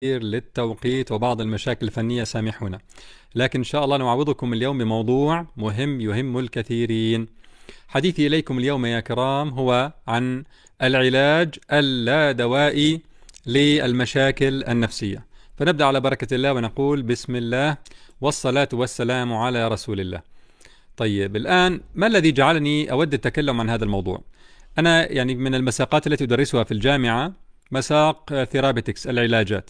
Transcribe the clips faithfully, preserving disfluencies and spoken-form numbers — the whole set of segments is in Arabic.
للتوقيت وبعض المشاكل الفنية سامحونا، لكن إن شاء الله نعوضكم اليوم بموضوع مهم يهم الكثيرين. حديثي إليكم اليوم يا كرام هو عن العلاج اللادوائي للمشاكل النفسية. فنبدأ على بركة الله ونقول بسم الله والصلاة والسلام على رسول الله. طيب، الآن ما الذي جعلني أود التكلم عن هذا الموضوع؟ أنا يعني من المساقات التي أدرسها في الجامعة مساق ثيرابيتكس، العلاجات،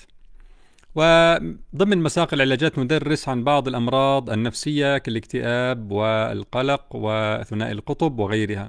وضمن مساق العلاجات ندرس عن بعض الأمراض النفسية كالاكتئاب والقلق وثنائي القطب وغيرها.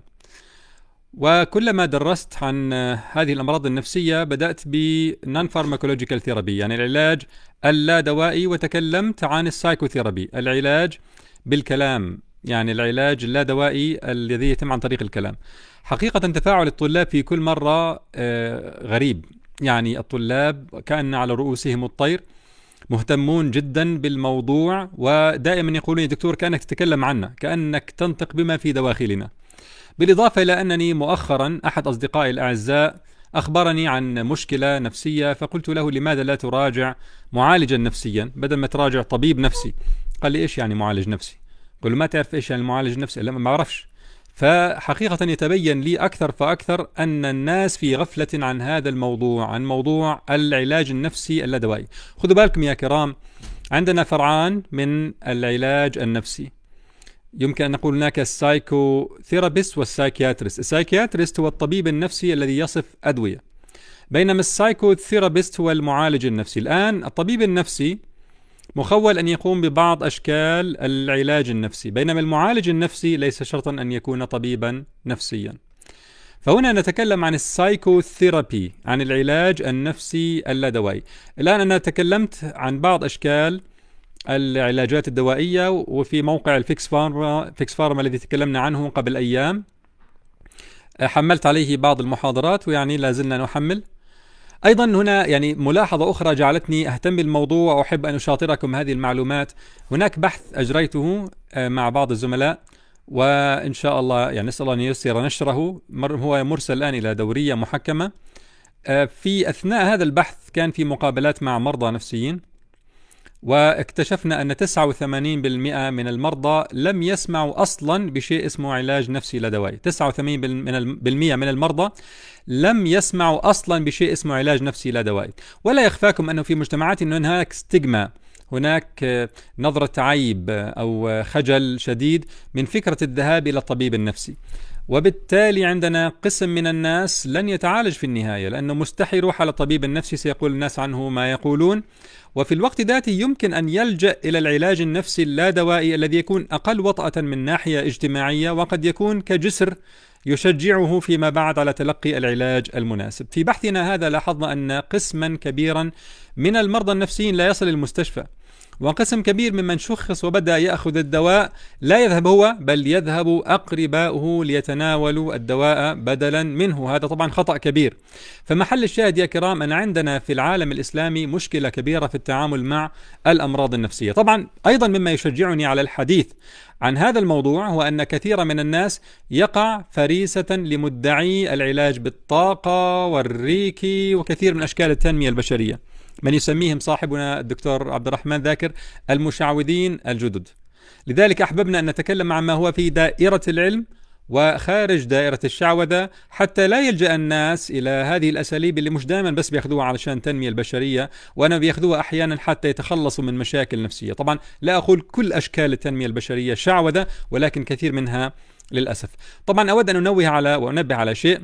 وكلما درست عن هذه الأمراض النفسية بدأت بنون فارماكولوجيكال ثيرابي، يعني العلاج اللادوائي، وتكلمت عن السايكوثيرابي، العلاج بالكلام، يعني العلاج اللادوائي الذي يتم عن طريق الكلام. حقيقة تفاعل الطلاب في كل مرة غريب، يعني الطلاب كأن على رؤوسهم الطير، مهتمون جدا بالموضوع، ودائما يقولون يا دكتور كأنك تتكلم عنا، كأنك تنطق بما في دواخلنا. بالإضافة إلى أنني مؤخرا أحد أصدقائي الأعزاء أخبرني عن مشكلة نفسية، فقلت له لماذا لا تراجع معالجا نفسيا بدل ما تراجع طبيب نفسي؟ قال لي إيش يعني معالج نفسي؟ قل له ما تعرف إيش يعني المعالج نفسي؟ لا، ما أعرفش. فحقيقة يتبين لي أكثر فأكثر أن الناس في غفلة عن هذا الموضوع، عن موضوع العلاج النفسي اللادوائي. خذوا بالكم يا كرام، عندنا فرعان من العلاج النفسي، يمكن أن نقول هناك السايكو ثيرابيست والسايكياتريست. السايكياتريست هو الطبيب النفسي الذي يصف أدوية، بينما السايكو ثيرابيست هو المعالج النفسي. الآن الطبيب النفسي مخول أن يقوم ببعض أشكال العلاج النفسي، بينما المعالج النفسي ليس شرطا أن يكون طبيبا نفسيا. فهنا نتكلم عن السايكو ثيرابي، عن العلاج النفسي اللادوائي. الآن أنا تكلمت عن بعض أشكال العلاجات الدوائية، وفي موقع الفيكس فارما فيكس فارما الذي تكلمنا عنه قبل أيام حملت عليه بعض المحاضرات، ويعني لا زلنا نحمل. أيضا هنا يعني ملاحظة أخرى جعلتني أهتم بالموضوع وأحب أن أشاطركم هذه المعلومات. هناك بحث أجريته مع بعض الزملاء، وإن شاء الله يعني نسأل الله أن ييسر نشره، هو مرسل الآن إلى دورية محكمة. في أثناء هذا البحث كان في مقابلات مع مرضى نفسيين، واكتشفنا أن تسعة وثمانين بالمئة من المرضى لم يسمعوا أصلا بشيء اسمه علاج نفسي لادوائي. تسعة وثمانين بالمئة من المرضى لم يسمعوا أصلا بشيء اسمه علاج نفسي لادوائي. ولا يخفاكم أنه في مجتمعاتنا هناك ستيغما، هناك نظرة عيب أو خجل شديد من فكرة الذهاب إلى الطبيب النفسي، وبالتالي عندنا قسم من الناس لن يتعالج في النهاية، لأنه مستحي يروح على الطبيب النفسي، سيقول الناس عنه ما يقولون. وفي الوقت ذاته يمكن أن يلجأ إلى العلاج النفسي اللادوائي الذي يكون أقل وطأة من ناحية اجتماعية، وقد يكون كجسر يشجعه فيما بعد على تلقي العلاج المناسب. في بحثنا هذا لاحظنا أن قسما كبيرا من المرضى النفسيين لا يصل المستشفى، وقسم كبير ممن شخص وبدأ يأخذ الدواء لا يذهب هو، بل يذهب أقرباؤه ليتناولوا الدواء بدلا منه. هذا طبعا خطأ كبير. فمحل الشاهد يا كرام أن عندنا في العالم الإسلامي مشكلة كبيرة في التعامل مع الأمراض النفسية. طبعا أيضا مما يشجعني على الحديث عن هذا الموضوع هو أن كثير من الناس يقع فريسة لمدعي العلاج بالطاقة والريكي وكثير من أشكال التنمية البشرية، من يسميهم صاحبنا الدكتور عبد الرحمن ذاكر المشعوذين الجدد. لذلك أحببنا أن نتكلم عن ما هو في دائرة العلم وخارج دائرة الشعوذة، حتى لا يلجأ الناس إلى هذه الأساليب اللي مش دائما بس بياخذوها علشان تنمية البشرية، وأنا بياخذوها أحيانا حتى يتخلصوا من مشاكل نفسية. طبعا لا أقول كل أشكال التنمية البشرية شعوذة، ولكن كثير منها للأسف. طبعا أود أن أنوه على وأنبه على شيء،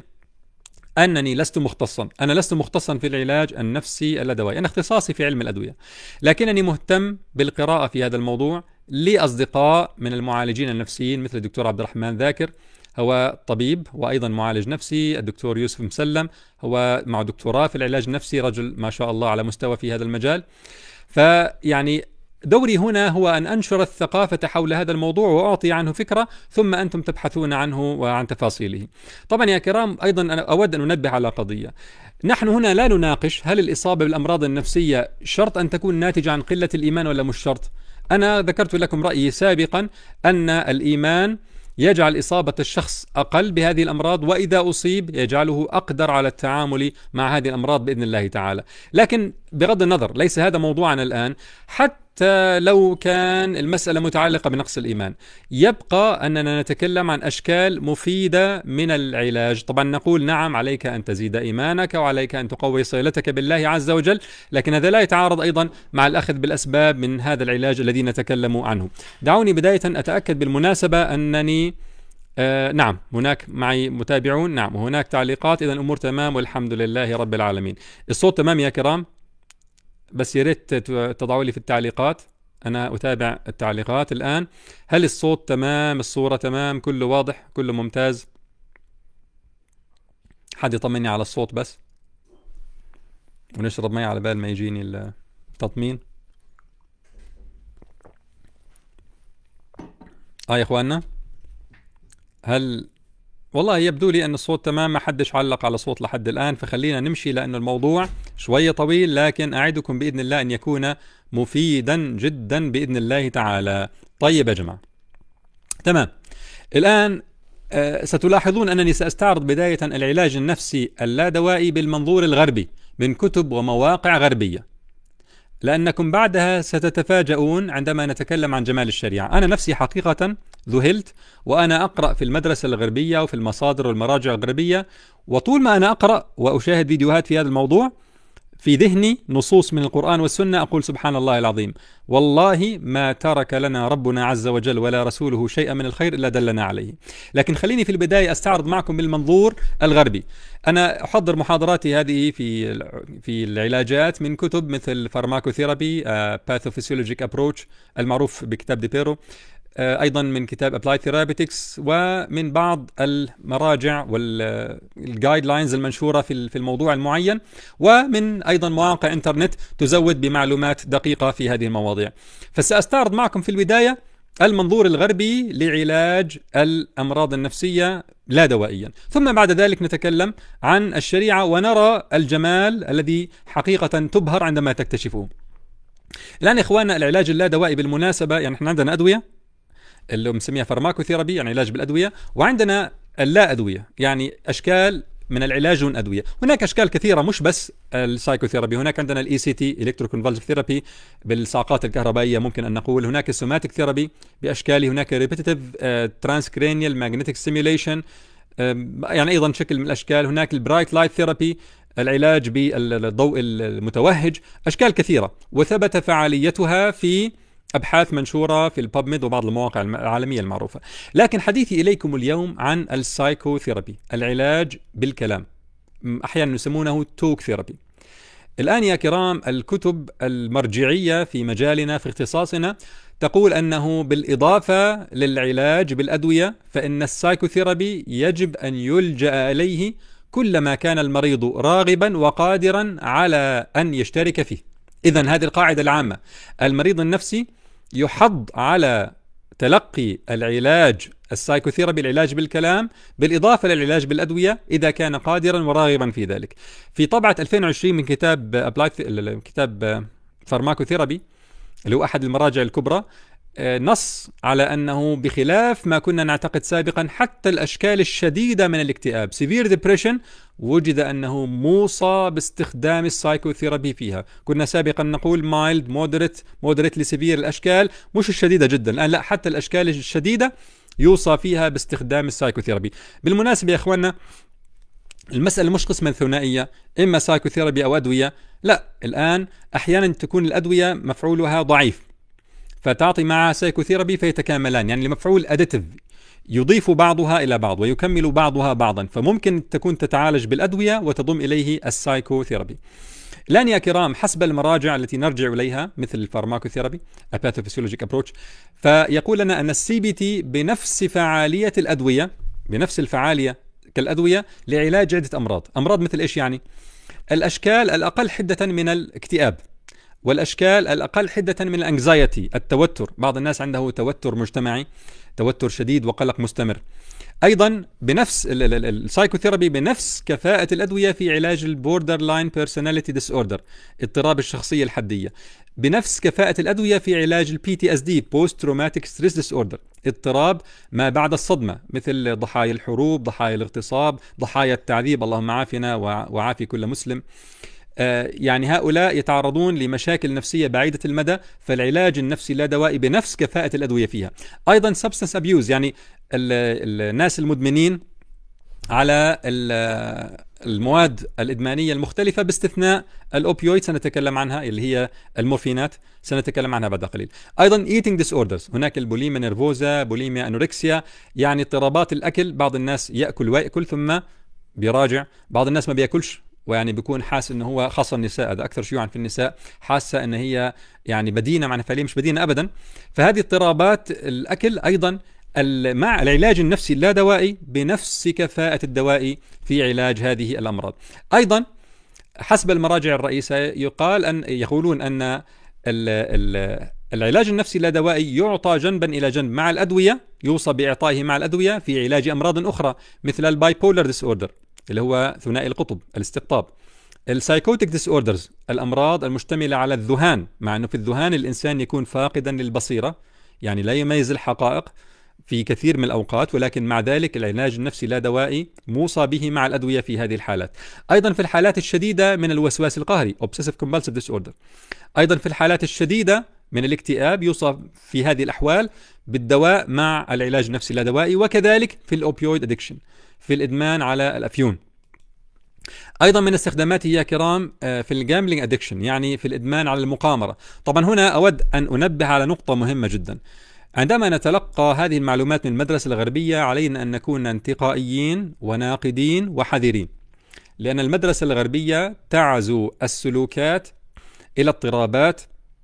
أنني لست مختصا، أنا لست مختصا في العلاج النفسي اللادوائي، أنا اختصاصي في علم الأدوية، لكنني مهتم بالقراءة في هذا الموضوع. لي أصدقاء من المعالجين النفسيين مثل الدكتور عبد الرحمن ذاكر، هو طبيب وأيضا معالج نفسي. الدكتور يوسف مسلم هو مع دكتوراه في العلاج النفسي، رجل ما شاء الله على مستوى في هذا المجال. فيعني دوري هنا هو أن أنشر الثقافة حول هذا الموضوع وأعطي عنه فكرة، ثم أنتم تبحثون عنه وعن تفاصيله. طبعا يا كرام أيضا أنا أود أن أنبه على قضية، نحن هنا لا نناقش هل الإصابة بالأمراض النفسية شرط أن تكون ناتجة عن قلة الإيمان ولا مش شرط. أنا ذكرت لكم رأيي سابقا أن الإيمان يجعل إصابة الشخص أقل بهذه الأمراض، وإذا أصيب يجعله أقدر على التعامل مع هذه الأمراض بإذن الله تعالى. لكن بغض النظر ليس هذا موضوعنا الآن، حتى لو كان المسألة متعلقة بنقص الإيمان، يبقى أننا نتكلم عن أشكال مفيدة من العلاج. طبعا نقول نعم عليك أن تزيد إيمانك وعليك أن تقوي صلتك بالله عز وجل، لكن هذا لا يتعارض أيضا مع الأخذ بالأسباب من هذا العلاج الذي نتكلم عنه. دعوني بداية أتأكد بالمناسبة أنني آه نعم هناك معي متابعون، نعم هناك تعليقات، إذا الأمور تمام والحمد لله رب العالمين. الصوت تمام يا كرام؟ بس يا ريت تضعوا لي في التعليقات، أنا أتابع التعليقات الآن. هل الصوت تمام؟ الصورة تمام؟ كله واضح؟ كله ممتاز؟ حد يطمني على الصوت بس، ونشرب مي على بال ما يجيني التطمين. آه يا إخواننا، هل والله يبدو لي أن الصوت تمام، ما حدش علق على صوت لحد الآن، فخلينا نمشي لأن الموضوع شوية طويل، لكن أعدكم بإذن الله أن يكون مفيدا جدا بإذن الله تعالى. طيب يا جماعة، تمام. الآن آه ستلاحظون أنني سأستعرض بداية العلاج النفسي اللادوائي بالمنظور الغربي من كتب ومواقع غربية، لأنكم بعدها ستتفاجؤون عندما نتكلم عن جمال الشريعة. أنا نفسي حقيقة ذهلت وأنا أقرأ في المدرسة الغربية وفي المصادر والمراجع الغربية، وطول ما أنا أقرأ وأشاهد فيديوهات في هذا الموضوع في ذهني نصوص من القرآن والسنة أقول سبحان الله العظيم، والله ما ترك لنا ربنا عز وجل ولا رسوله شيئا من الخير إلا دلنا عليه. لكن خليني في البداية أستعرض معكم بالمنظور الغربي. أنا أحضر محاضراتي هذه في في العلاجات من كتب مثل فارماكوثيرابي، باثوفيسيولوجيك أبروتش المعروف بكتاب ديبيرو، أيضا من كتاب Applied Therapeutics، ومن بعض المراجع والجايد لاينز المنشورة في في الموضوع المعين، ومن أيضا مواقع إنترنت تزود بمعلومات دقيقة في هذه المواضيع. فسأستعرض معكم في البداية المنظور الغربي لعلاج الأمراض النفسية لا دوائيا، ثم بعد ذلك نتكلم عن الشريعة ونرى الجمال الذي حقيقة تبهر عندما تكتشفوه. الآن يا إخواننا، العلاج اللا دوائي بالمناسبة يعني احنا عندنا أدوية اللي بنسميها فارماكوثيرابي يعني علاج بالأدوية، وعندنا اللا أدوية يعني أشكال من العلاج من أدوية. هناك أشكال كثيرة مش بس السايكوثيرابي، هناك عندنا الاي سي تي الكتروكونفولسيف ثيرابي بالصاقات الكهربائية ممكن أن نقول، هناك السوماتيك ثيرابي بأشكاله، هناك ريبيتيتيف ترانسكرينيال ماغنتيك ستيميوليشن يعني أيضا شكل من الأشكال، هناك البرايت لايت ثيرابي العلاج بالضوء المتوهج، أشكال كثيرة وثبت فعاليتها في أبحاث منشورة في البابميد وبعض المواقع العالمية المعروفة. لكن حديثي إليكم اليوم عن السايكوثيرابي، العلاج بالكلام، أحيانا يسمونه توك ثيرابي. الآن يا كرام، الكتب المرجعية في مجالنا في اختصاصنا تقول أنه بالإضافة للعلاج بالأدوية فإن السايكوثيرابي يجب أن يلجأ إليه كلما كان المريض راغبا وقادرا على أن يشترك فيه. إذن هذه القاعدة العامة، المريض النفسي يحض على تلقي العلاج السايكوثيرابي العلاج بالكلام بالإضافة للعلاج بالأدوية إذا كان قادرا وراغبا في ذلك. في طبعة ألفين وعشرين من كتاب كتاب فارماكوثيرابي اللي هو أحد المراجع الكبرى نص على أنه بخلاف ما كنا نعتقد سابقا حتى الأشكال الشديدة من الاكتئاب severe depression وجد أنه موصى باستخدام السايكوثيرابي فيها. كنا سابقا نقول mild moderate moderately severe الأشكال مش الشديدة جدا، الآن لا، حتى الأشكال الشديدة يوصى فيها باستخدام السايكوثيرابي. بالمناسبة يا أخواننا، المسألة مش قسمة ثنائية إما سايكوثيرابي أو أدوية، لا، الآن أحيانا تكون الأدوية مفعولها ضعيف فتعطي مع سايكوثيرابي فيتكاملان، يعني المفعول أديتيف يضيف بعضها إلى بعض ويكمل بعضها بعضا، فممكن تكون تتعالج بالأدوية وتضم إليه السايكوثيرابي. الآن يا كرام، حسب المراجع التي نرجع إليها مثل الفارماكوثيرابي الباثوفيسيولوجيك أبروتش، فيقول لنا أن السي بي تي بنفس فعالية الأدوية، بنفس الفعالية كالأدوية لعلاج عدة أمراض. أمراض مثل إيش يعني؟ الأشكال الأقل حدة من الاكتئاب، والأشكال الأقل حدة من الانكزايتي التوتر، بعض الناس عنده توتر مجتمعي، توتر شديد وقلق مستمر. أيضا بنفس السايكوثيرابي بنفس كفاءة الأدوية في علاج البوردر لاين بيرسوناليتي ديس اوردر، اضطراب الشخصية الحدية، بنفس كفاءة الأدوية في علاج البي تي اس دي بوست تروماتيك ستريس ديس اوردر، اضطراب ما بعد الصدمة مثل ضحايا الحروب، ضحايا الاغتصاب، ضحايا التعذيب، اللهم عافنا وعافي كل مسلم. يعني هؤلاء يتعرضون لمشاكل نفسية بعيدة المدى، فالعلاج النفسي اللادوائي بنفس كفاءة الأدوية فيها. أيضا substance abuse، يعني الناس المدمنين على المواد الإدمانية المختلفة باستثناء الأوبيويد، سنتكلم عنها اللي هي المورفينات، سنتكلم عنها بعد قليل. أيضا eating disorders، هناك البوليميا نيرفوزا، بوليميا أنوركسيا، يعني اضطرابات الأكل. بعض الناس يأكل ويأكل ثم بيراجع، بعض الناس ما بيأكلش ويعني بيكون حاسس انه هو، خاصه النساء، هذا اكثر شيوعا في النساء، حاسه ان هي يعني بدينه مع فعليا مش بدينه ابدا. فهذه اضطرابات الاكل ايضا مع العلاج النفسي اللادوائي بنفس كفاءة الدوائي في علاج هذه الأمراض. أيضا حسب المراجع الرئيسة يقال أن يقولون أن ال ال العلاج النفسي اللادوائي يعطى جنبا إلى جنب مع الأدوية، يوصى بإعطائه مع الأدوية في علاج أمراض أخرى مثل الباي بولر ديس أوردر اللي هو ثنائي القطب، الاستقطاب، السايكوتيك ديس أوردرز، الأمراض المشتملة على الذهان، مع أنه في الذهان الإنسان يكون فاقدا للبصيرة، يعني لا يميز الحقائق في كثير من الأوقات، ولكن مع ذلك العلاج النفسي اللادوائي موصى به مع الأدوية في هذه الحالات. أيضا في الحالات الشديدة من الوسواس القهري Obsessive Compulsive Disorder، أيضا في الحالات الشديدة من الاكتئاب يوصى في هذه الأحوال بالدواء مع العلاج النفسي اللادوائي، وكذلك في الأوبيويد أدكشن، في الإدمان على الأفيون. أيضا من استخداماته يا كرام في الجامبلينج أدكشن، يعني في الإدمان على المقامرة. طبعا هنا أود أن أنبه على نقطة مهمة جدا. عندما نتلقى هذه المعلومات من المدرسة الغربية علينا أن نكون انتقائيين وناقدين وحذرين، لأن المدرسة الغربية تعزو السلوكات إلى اضطرابات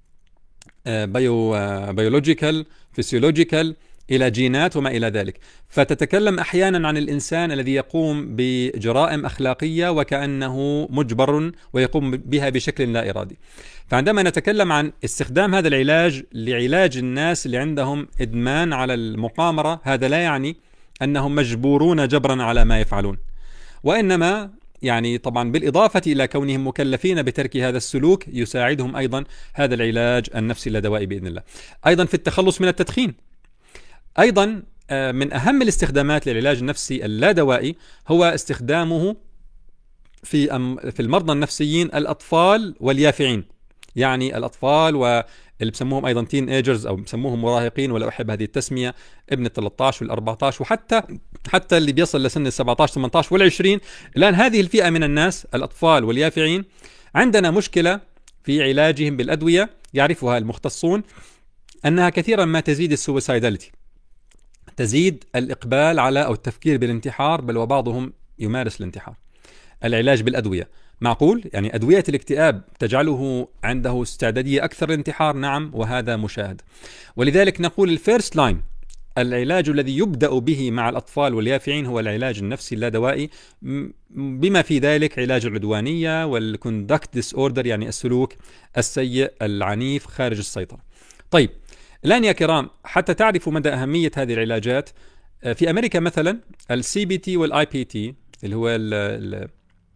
بيو بيولوجيكال، فيسيولوجيكال، إلى جينات وما إلى ذلك، فتتكلم أحيانا عن الإنسان الذي يقوم بجرائم أخلاقية وكأنه مجبر ويقوم بها بشكل لا إرادي. فعندما نتكلم عن استخدام هذا العلاج لعلاج الناس اللي عندهم إدمان على المقامرة، هذا لا يعني أنهم مجبورون جبرا على ما يفعلون، وإنما يعني طبعا بالإضافة إلى كونهم مكلفين بترك هذا السلوك يساعدهم أيضا هذا العلاج النفسي اللادوائي بإذن الله. أيضا في التخلص من التدخين. أيضا من أهم الاستخدامات للعلاج النفسي اللادوائي هو استخدامه في في المرضى النفسيين الأطفال واليافعين، يعني الأطفال واللي بسموهم أيضا تين ايجرز أو بسموهم مراهقين، ولا أحب هذه التسمية، ابن ال ثلاثة عشر وال أربعة عشر وحتى حتى اللي بيصل لسن ال سبعة عشر ثمانية عشر وال عشرين. الآن هذه الفئة من الناس الأطفال واليافعين عندنا مشكلة في علاجهم بالأدوية، يعرفها المختصون أنها كثيرا ما تزيد السويسايداليتي، تزيد الإقبال على أو التفكير بالانتحار، بل وبعضهم يمارس الانتحار. العلاج بالأدوية معقول، يعني أدوية الاكتئاب تجعله عنده استعدادية أكثر للانتحار، نعم، وهذا مشاهد. ولذلك نقول الفيرست لاين، العلاج الذي يبدأ به مع الأطفال واليافعين هو العلاج النفسي اللادوائي، بما في ذلك علاج العدوانية والكوندكت ديس اوردر، يعني السلوك السيء العنيف خارج السيطرة. طيب الآن يا كرام، حتى تعرفوا مدى أهمية هذه العلاجات، في أمريكا مثلا السي بي تي والاي بي تي اللي هو ال ال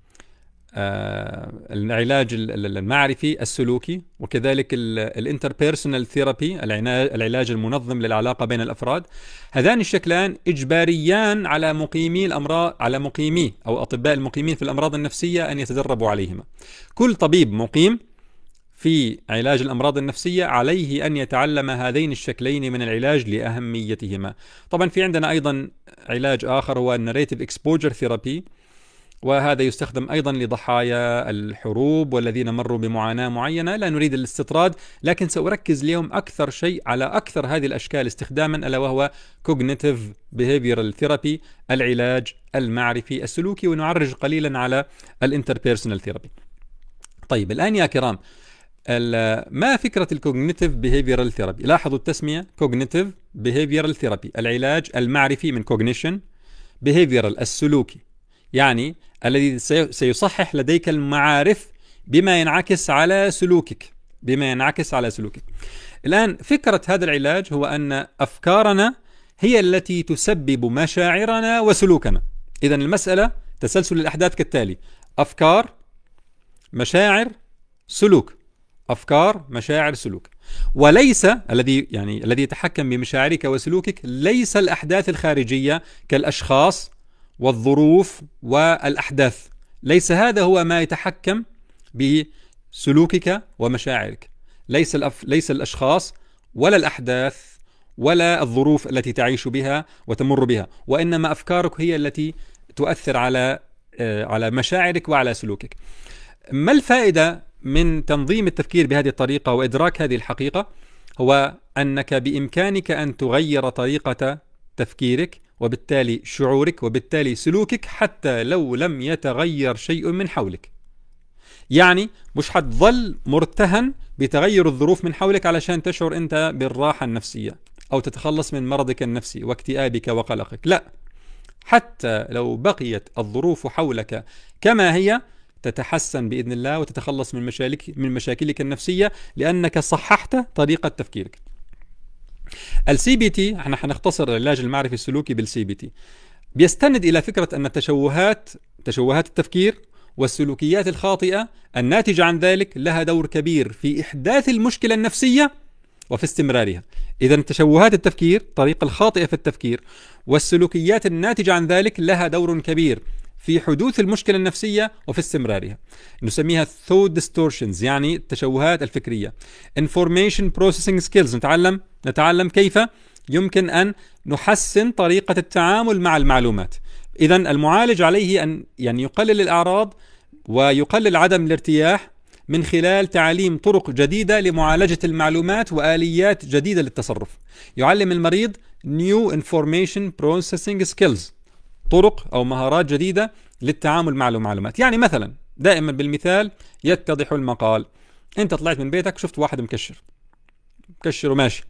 العلاج المعرفي السلوكي، وكذلك الانتربيرسونال ثيرابي، العلاج المنظم للعلاقة بين الأفراد، هذان الشكلان إجباريان على مقيمي الأمراض، على مقيمي أو أطباء المقيمين في الأمراض النفسية أن يتدربوا عليهما. كل طبيب مقيم في علاج الأمراض النفسية عليه أن يتعلم هذين الشكلين من العلاج لأهميتهما. طبعا في عندنا أيضا علاج آخر هو الناريتيف اكسبوجر ثيرابي، وهذا يستخدم أيضا لضحايا الحروب والذين مروا بمعاناة معينة. لا نريد الاستطراد، لكن سأركز اليوم أكثر شيء على أكثر هذه الأشكال استخداما، ألا وهو Cognitive Behavioral Therapy، العلاج المعرفي السلوكي، ونعرج قليلا على الانتربيرسونال ثيرابي. طيب الآن يا كرام، ما فكرة الكوجنيتيف بيهيفيرال ثيرابي؟ لاحظوا التسمية كوجنيتيف بيهيفيرال ثيرابي، العلاج المعرفي من كوجنيشن، بيهيفيرال السلوكي، يعني الذي سيصحح لديك المعارف بما ينعكس على سلوكك، بما ينعكس على سلوكك. الآن فكرة هذا العلاج هو أن أفكارنا هي التي تسبب مشاعرنا وسلوكنا. إذن المسألة تسلسل الأحداث كالتالي: أفكار، مشاعر، سلوك. أفكار، مشاعر، سلوك. وليس الذي يعني الذي يتحكم بمشاعرك وسلوكك ليس الأحداث الخارجية كالأشخاص والظروف والأحداث، ليس هذا هو ما يتحكم بسلوكك ومشاعرك، ليس الأف... ليس الأشخاص ولا الأحداث ولا الظروف التي تعيش بها وتمر بها، وإنما أفكارك هي التي تؤثر على على مشاعرك وعلى سلوكك. ما الفائدة من تنظيم التفكير بهذه الطريقة وإدراك هذه الحقيقة؟ هو أنك بإمكانك أن تغير طريقة تفكيرك وبالتالي شعورك وبالتالي سلوكك حتى لو لم يتغير شيء من حولك. يعني مش حتظل مرتهن بتغير الظروف من حولك علشان تشعر أنت بالراحة النفسية أو تتخلص من مرضك النفسي واكتئابك وقلقك، لا، حتى لو بقيت الظروف حولك كما هي تتحسن بإذن الله وتتخلص من مشاكلك من مشاكلك النفسية لأنك صححت طريقة تفكيرك. السي بي تي، احنا حنختصر العلاج المعرفي السلوكي بالسي بي تي، بيستند إلى فكرة أن التشوهات تشوهات التفكير والسلوكيات الخاطئة الناتجة عن ذلك لها دور كبير في إحداث المشكلة النفسية وفي استمرارها. إذا تشوهات التفكير، الطريقة الخاطئة في التفكير، والسلوكيات الناتجة عن ذلك لها دور كبير في حدوث المشكلة النفسية وفي استمرارها. نسميها thought distortions، يعني التشوهات الفكرية. information processing skills، نتعلم نتعلم كيف يمكن أن نحسن طريقة التعامل مع المعلومات. إذا المعالج عليه أن يعني يقلل الأعراض ويقلل عدم الارتياح من خلال تعليم طرق جديدة لمعالجة المعلومات وآليات جديدة للتصرف. يعلم المريض new information processing skills، طرق أو مهارات جديدة للتعامل مع المعلومات. يعني مثلا دائما بالمثال يتضح المقال، أنت طلعت من بيتك شفت واحد مكشر مكشر وماشي،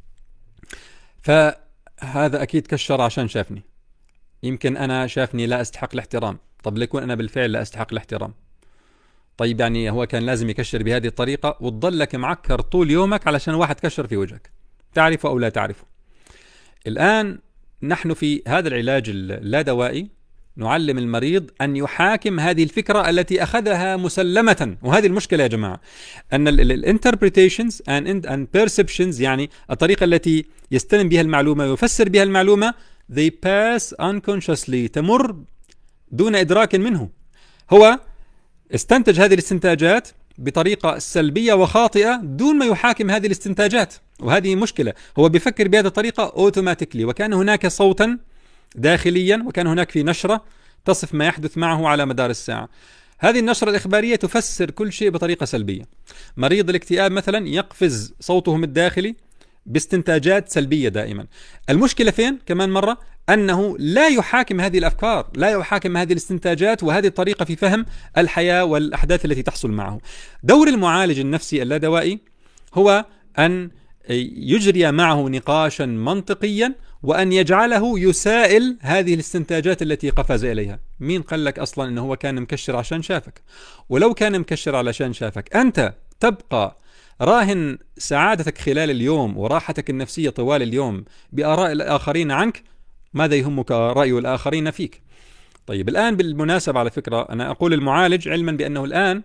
فهذا أكيد كشر عشان شافني، يمكن أنا شافني لا أستحق الاحترام. طب ليكون أنا بالفعل لا أستحق الاحترام؟ طيب يعني هو كان لازم يكشر بهذه الطريقة وتضلك معكر طول يومك علشان واحد كشر في وجهك، تعرفه أو لا تعرفه. الآن نحن في هذا العلاج اللا دوائي نعلم المريض أن يحاكم هذه الفكرة التي أخذها مسلمة. وهذه المشكلة يا جماعة، أن الانتربريتيشنز and perceptions، يعني الطريقة التي يستلم بها المعلومة ويفسر بها المعلومة، they pass unconsciously، تمر دون إدراك منه. هو استنتج هذه الاستنتاجات بطريقة سلبية وخاطئة دون ما يحاكم هذه الاستنتاجات، وهذه مشكلة. هو بيفكر بهذه الطريقة اوتوماتيكلي، وكان هناك صوتا داخليا وكان هناك في نشرة تصف ما يحدث معه على مدار الساعة. هذه النشرة الإخبارية تفسر كل شيء بطريقة سلبية. مريض الاكتئاب مثلا يقفز صوتهم الداخلي باستنتاجات سلبية دائما. المشكلة فين؟ كمان مرة أنه لا يحاكم هذه الأفكار، لا يحاكم هذه الاستنتاجات وهذه الطريقة في فهم الحياة والأحداث التي تحصل معه. دور المعالج النفسي اللادوائي هو أن يجري معه نقاشا منطقيا وأن يجعله يسائل هذه الاستنتاجات التي قفز إليها. مين قال لك أصلا أنه هو كان مكشر عشان شافك؟ ولو كان مكشر علشان شافك، أنت تبقى راهن سعادتك خلال اليوم وراحتك النفسية طوال اليوم بآراء الآخرين عنك. ماذا يهمك رأي الآخرين فيك؟ طيب الآن بالمناسبة على فكرة أنا أقول المعالج علما بأنه الآن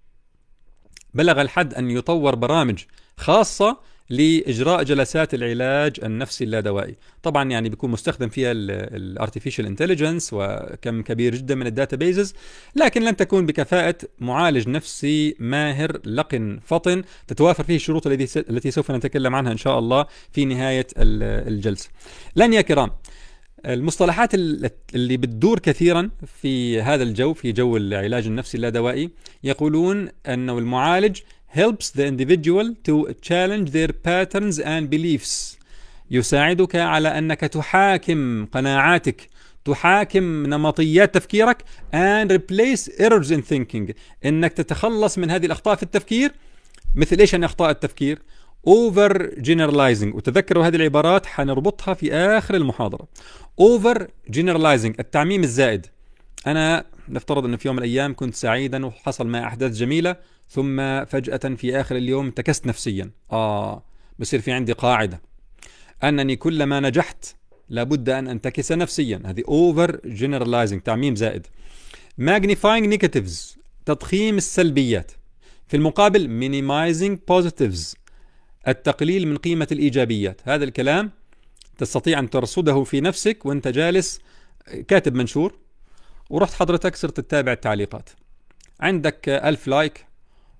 بلغ الحد أن يطور برامج خاصة لإجراء جلسات العلاج النفسي اللادوائي. طبعا يعني بيكون مستخدم فيها الارتفيشال انتليجنس وكم كبير جدا من الداتابيزز، لكن لن تكون بكفاءة معالج نفسي ماهر لقن فطن تتوافر فيه الشروط التي سوف نتكلم عنها إن شاء الله في نهاية الجلسة. لن يا كرام، المصطلحات اللي بتدور كثيرا في هذا الجو، في جو العلاج النفسي اللادوائي، يقولون أنه المعالج helps the individual to challenge their patterns and beliefs، يساعدك على أنك تحاكم قناعاتك، تحاكم نمطيات تفكيرك and replace errors in thinking، أنك تتخلص من هذه الأخطاء في التفكير. مثل إيش أن أخطاء التفكير؟ over generalizing، وتذكروا هذه العبارات حنربطها في آخر المحاضرة. over generalizing، التعميم الزائد. أنا نفترض أنه في يوم من الأيام كنت سعيدا وحصل معي أحداث جميلة، ثم فجأة في آخر اليوم انتكست نفسيا. آه بصير في عندي قاعدة أنني كلما نجحت لابد أن أنتكس نفسيا. هذه over generalizing، تعميم زائد. magnifying negatives، تضخيم السلبيات. في المقابل minimizing positives، التقليل من قيمة الإيجابيات. هذا الكلام تستطيع أن ترصده في نفسك وأنت جالس كاتب منشور، ورحت حضرتك صرت تتابع التعليقات، عندك ألف لايك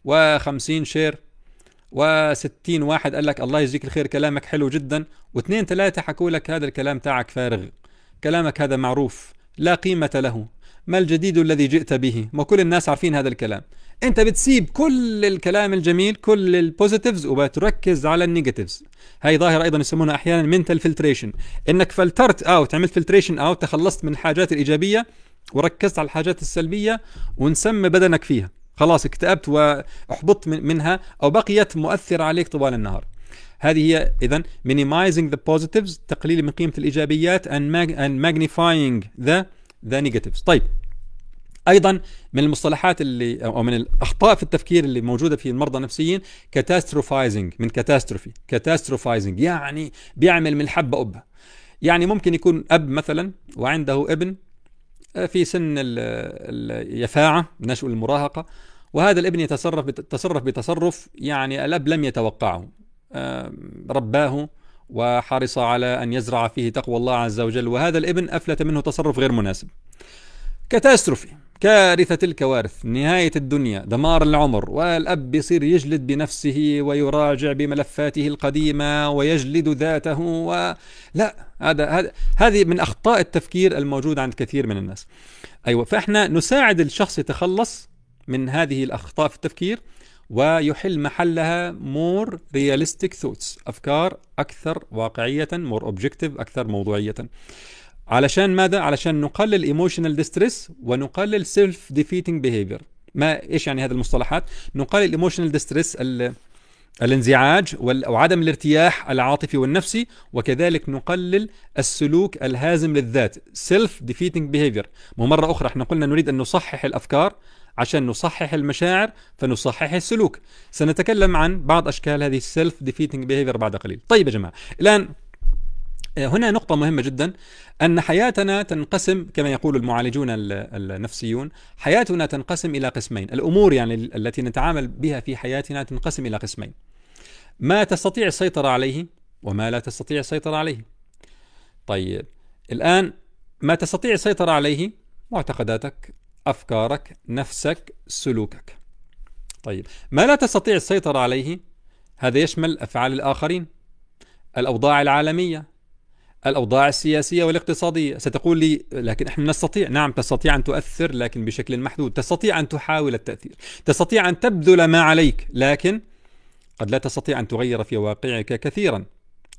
وخمسين شير وستين واحد قال لك الله يجزيك الخير كلامك حلو جدا، واثنين ثلاثة حكوا لك هذا الكلام تاعك فارغ، كلامك هذا معروف لا قيمة له، ما الجديد الذي جئت به؟ ما كل الناس عارفين هذا الكلام. انت بتسيب كل الكلام الجميل، كل البوزيتيفز، وبتركز على النيجاتيفز. هاي ظاهرة ايضا يسمونها احيانا منتال فلتريشن، انك فلترت اوت، عملت فلتريشن اوت، تخلصت من الحاجات الايجابية وركزت على الحاجات السلبية ونسمى بدنك فيها، خلاص اكتئبت واحبطت منها او بقيت مؤثرة عليك طوال النهار. هذه هي اذا minimizing the positives، تقليل من قيمة الايجابيات، and, mag and magnifying the the negatives. طيب ايضا من المصطلحات اللي او من الاخطاء في التفكير اللي موجوده في المرضى النفسيين catastrophizing، من catastrophe، catastrophizing يعني بيعمل من الحبه قبه. يعني ممكن يكون اب مثلا وعنده ابن في سن اليفاعه، نشأ المراهقه، وهذا الابن يتصرف يتصرف بتصرف يعني الاب لم يتوقعه، رباه وحرص على ان يزرع فيه تقوى الله عز وجل، وهذا الابن افلت منه تصرف غير مناسب. كاتاستروفي، كارثة الكوارث، نهاية الدنيا، دمار العمر، والأب بيصير يجلد بنفسه ويراجع بملفاته القديمة ويجلد ذاته و... لا، هذا هذا هذه من أخطاء التفكير الموجودة عند كثير من الناس. أيوة، فإحنا نساعد الشخص يتخلص من هذه الأخطاء في التفكير ويحل محلها more realistic thoughts، أفكار أكثر واقعية، more objective، أكثر موضوعية. علشان ماذا؟ علشان نقلل ايموشنال ديستريس ونقلل سيلف ديفيتنج بيهيفير. ما ايش يعني هذه المصطلحات؟ نقلل ايموشنال ديستريس، الانزعاج وعدم الارتياح العاطفي والنفسي، وكذلك نقلل السلوك الهازم للذات، سيلف ديفيتنج بيهيفير. ومره اخرى احنا قلنا نريد ان نصحح الافكار عشان نصحح المشاعر فنصحح السلوك. سنتكلم عن بعض اشكال هذه السيلف ديفيتنج بيهيفير بعد قليل. طيب يا جماعه، الان هنا نقطة مهمة جدا، أن حياتنا تنقسم كما يقول المعالجون النفسيون، حياتنا تنقسم إلى قسمين. الأمور يعني التي نتعامل بها في حياتنا تنقسم إلى قسمين: ما تستطيع السيطرة عليه وما لا تستطيع السيطرة عليه. طيب الآن ما تستطيع السيطرة عليه معتقداتك، أفكارك، نفسك، سلوكك. طيب ما لا تستطيع السيطرة عليه هذا يشمل أفعال الآخرين، الأوضاع العالمية، الأوضاع السياسية والاقتصادية. ستقول لي لكن احنا نستطيع. نعم تستطيع أن تؤثر لكن بشكل محدود، تستطيع أن تحاول التأثير، تستطيع أن تبذل ما عليك، لكن قد لا تستطيع أن تغير في واقعك كثيرا.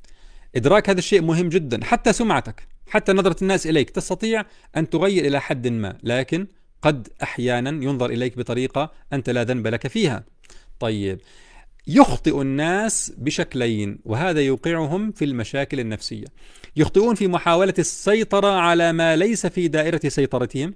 إدراك هذا الشيء مهم جدا. حتى سمعتك، حتى نظرة الناس إليك تستطيع أن تغير إلى حد ما، لكن قد أحيانا ينظر إليك بطريقة أنت لا ذنب لك فيها. طيب يخطئ الناس بشكلين، وهذا يوقعهم في المشاكل النفسية. يخطئون في محاولة السيطرة على ما ليس في دائرة سيطرتهم،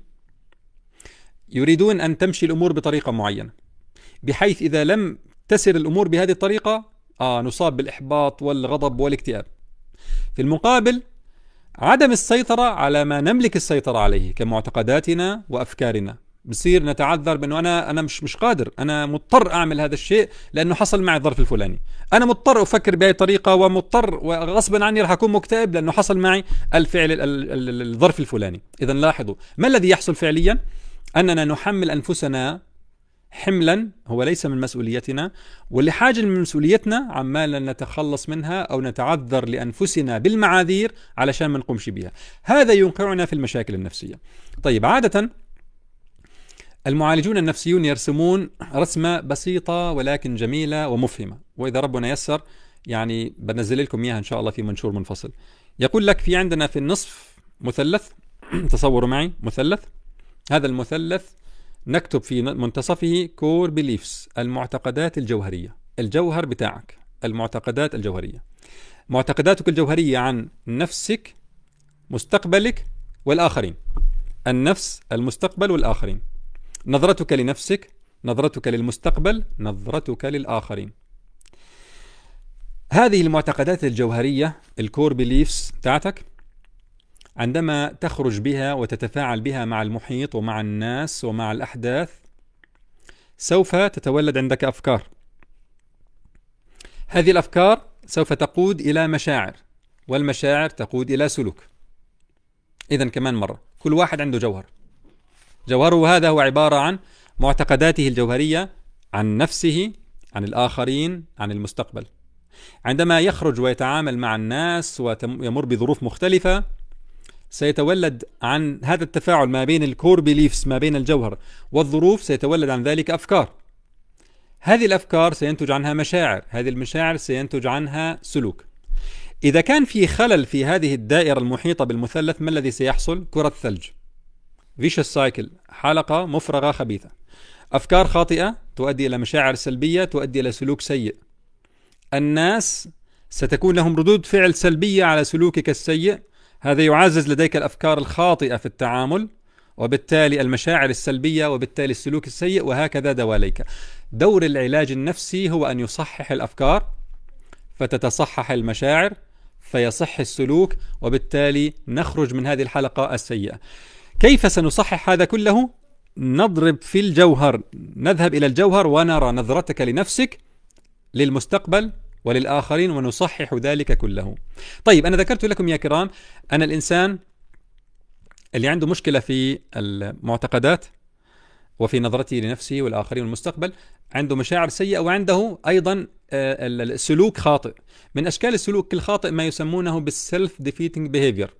يريدون أن تمشي الأمور بطريقة معينة، بحيث إذا لم تسر الأمور بهذه الطريقة آه نصاب بالإحباط والغضب والاكتئاب. في المقابل عدم السيطرة على ما نملك السيطرة عليه كمعتقداتنا وأفكارنا، بصير نتعذر بانه انا انا مش مش قادر، انا مضطر اعمل هذا الشيء لانه حصل معي الظرف الفلاني، انا مضطر افكر بهذه الطريقه ومضطر وغصبا عني راح اكون مكتئب لانه حصل معي الفعل الظرف الفلاني. اذا لاحظوا ما الذي يحصل فعليا، اننا نحمل انفسنا حملا هو ليس من مسؤوليتنا، واللي حاجه من مسؤوليتنا عمالنا نتخلص منها او نتعذر لانفسنا بالمعاذير علشان ما نقومش بها. هذا يوقعنا في المشاكل النفسيه. طيب عاده المعالجون النفسيون يرسمون رسمة بسيطة ولكن جميلة ومفهمة، وإذا ربنا يسر يعني بنزل لكم إياها إن شاء الله في منشور منفصل. يقول لك في عندنا في النصف مثلث، تصوروا معي مثلث، هذا المثلث نكتب في منتصفه كور بيليفز، المعتقدات الجوهرية، الجوهر بتاعك، المعتقدات الجوهرية، معتقداتك الجوهرية عن نفسك، مستقبلك والآخرين. النفس، المستقبل والآخرين. نظرتك لنفسك، نظرتك للمستقبل، نظرتك للآخرين. هذه المعتقدات الجوهرية الكور بيليفز بتاعتك عندما تخرج بها وتتفاعل بها مع المحيط ومع الناس ومع الأحداث سوف تتولد عندك أفكار. هذه الأفكار سوف تقود إلى مشاعر، والمشاعر تقود إلى سلوك. إذن كمان مرة، كل واحد عنده جوهر، جوهره هذا هو عبارة عن معتقداته الجوهرية عن نفسه، عن الآخرين، عن المستقبل. عندما يخرج ويتعامل مع الناس ويمر بظروف مختلفة سيتولد عن هذا التفاعل ما بين الكور بيليفز، ما بين الجوهر والظروف، سيتولد عن ذلك أفكار. هذه الأفكار سينتج عنها مشاعر، هذه المشاعر سينتج عنها سلوك. إذا كان في خلل في هذه الدائرة المحيطة بالمثلث، ما الذي سيحصل؟ كرة ثلج، vicious cycle، حلقة مفرغة خبيثة. أفكار خاطئة تؤدي إلى مشاعر سلبية تؤدي إلى سلوك سيء. الناس ستكون لهم ردود فعل سلبية على سلوكك السيء، هذا يعزز لديك الأفكار الخاطئة في التعامل، وبالتالي المشاعر السلبية، وبالتالي السلوك السيء، وهكذا دواليك. دور العلاج النفسي هو أن يصحح الأفكار فتتصحح المشاعر فيصح السلوك، وبالتالي نخرج من هذه الحلقة السيئة. كيف سنصحح هذا كله؟ نضرب في الجوهر، نذهب إلى الجوهر ونرى نظرتك لنفسك، للمستقبل وللآخرين، ونصحح ذلك كله. طيب، أنا ذكرت لكم يا كرام أن الإنسان اللي عنده مشكلة في المعتقدات وفي نظرته لنفسه والآخرين والمستقبل عنده مشاعر سيئة، وعنده أيضا السلوك خاطئ. من أشكال السلوك الخاطئ ما يسمونه بالسلف ديفيتنج بيهيفير،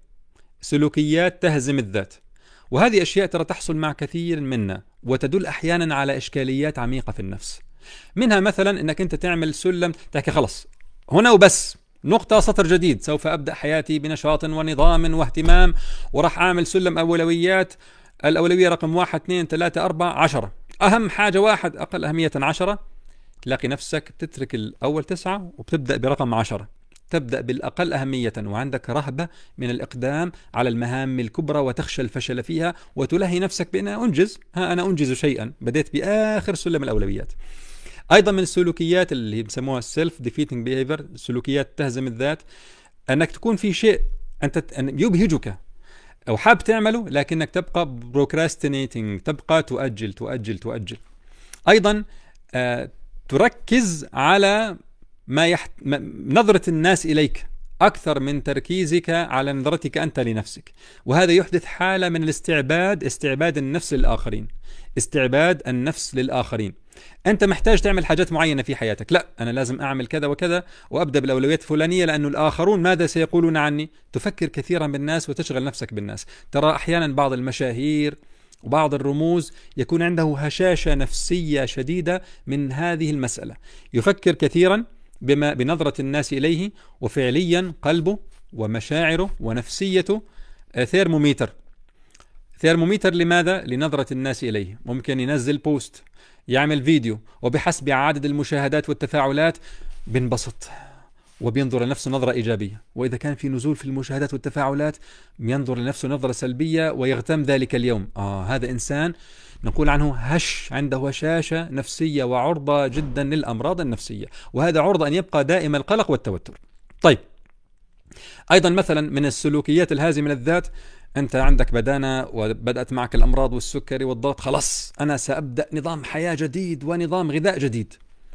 سلوكيات تهزم الذات. وهذه أشياء ترى تحصل مع كثير منا، وتدل أحيانا على إشكاليات عميقة في النفس. منها مثلا أنك أنت تعمل سلم، تحكي خلص هنا وبس، نقطة سطر جديد، سوف أبدأ حياتي بنشاط ونظام واهتمام، وراح أعمل سلم أولويات. الأولوية رقم واحد اثنين ثلاثة أربعة عشرة، أهم حاجة واحد، أقل أهمية عشرة. تلاقي نفسك بتترك الأول تسعة وبتبدأ برقم عشرة، تبدأ بالأقل أهمية، وعندك رهبة من الإقدام على المهام الكبرى وتخشى الفشل فيها، وتلهي نفسك بأن أنجز، ها أنا أنجز شيئا، بديت بآخر سلم الأولويات. أيضا من السلوكيات اللي بسموها السيلف ديفيتنج بيهيفير، سلوكيات تهزم الذات، أنك تكون في شيء أنت يبهجك أو حاب تعمله لكنك تبقى بروكراستينيتنج، تبقى تؤجل تؤجل تؤجل. أيضا آه تركز على ما يحت... نظرة الناس إليك أكثر من تركيزك على نظرتك أنت لنفسك، وهذا يحدث حالة من الاستعباد، استعباد النفس للآخرين، استعباد النفس للآخرين. أنت محتاج تعمل حاجات معينة في حياتك، لا أنا لازم أعمل كذا وكذا وأبدأ بالأولويات الفلانية لأنه الآخرون ماذا سيقولون عني؟ تفكر كثيرا بالناس وتشغل نفسك بالناس. ترى أحيانا بعض المشاهير وبعض الرموز يكون عنده هشاشة نفسية شديدة من هذه المسألة، يفكر كثيرا بما بنظرة الناس إليه، وفعليا قلبه ومشاعره ونفسيته ثيرموميتر. ثيرموميتر لماذا؟ لنظرة الناس إليه. ممكن ينزل بوست، يعمل فيديو، وبحسب عدد المشاهدات والتفاعلات بينبسط وبينظر لنفسه نظرة إيجابية، وإذا كان في نزول في المشاهدات والتفاعلات ينظر لنفسه نظرة سلبية ويغتم ذلك اليوم. آه هذا إنسان نقول عنه هش، عنده هشاشة نفسية وعرضة جدا للأمراض النفسية، وهذا عرضة أن يبقى دائم القلق والتوتر. طيب، أيضا مثلا من السلوكيات الهازمة للذات، أنت عندك بدانة وبدأت معك الأمراض والسكري والضغط، خلاص أنا سأبدأ نظام حياة جديد ونظام غذاء جديد،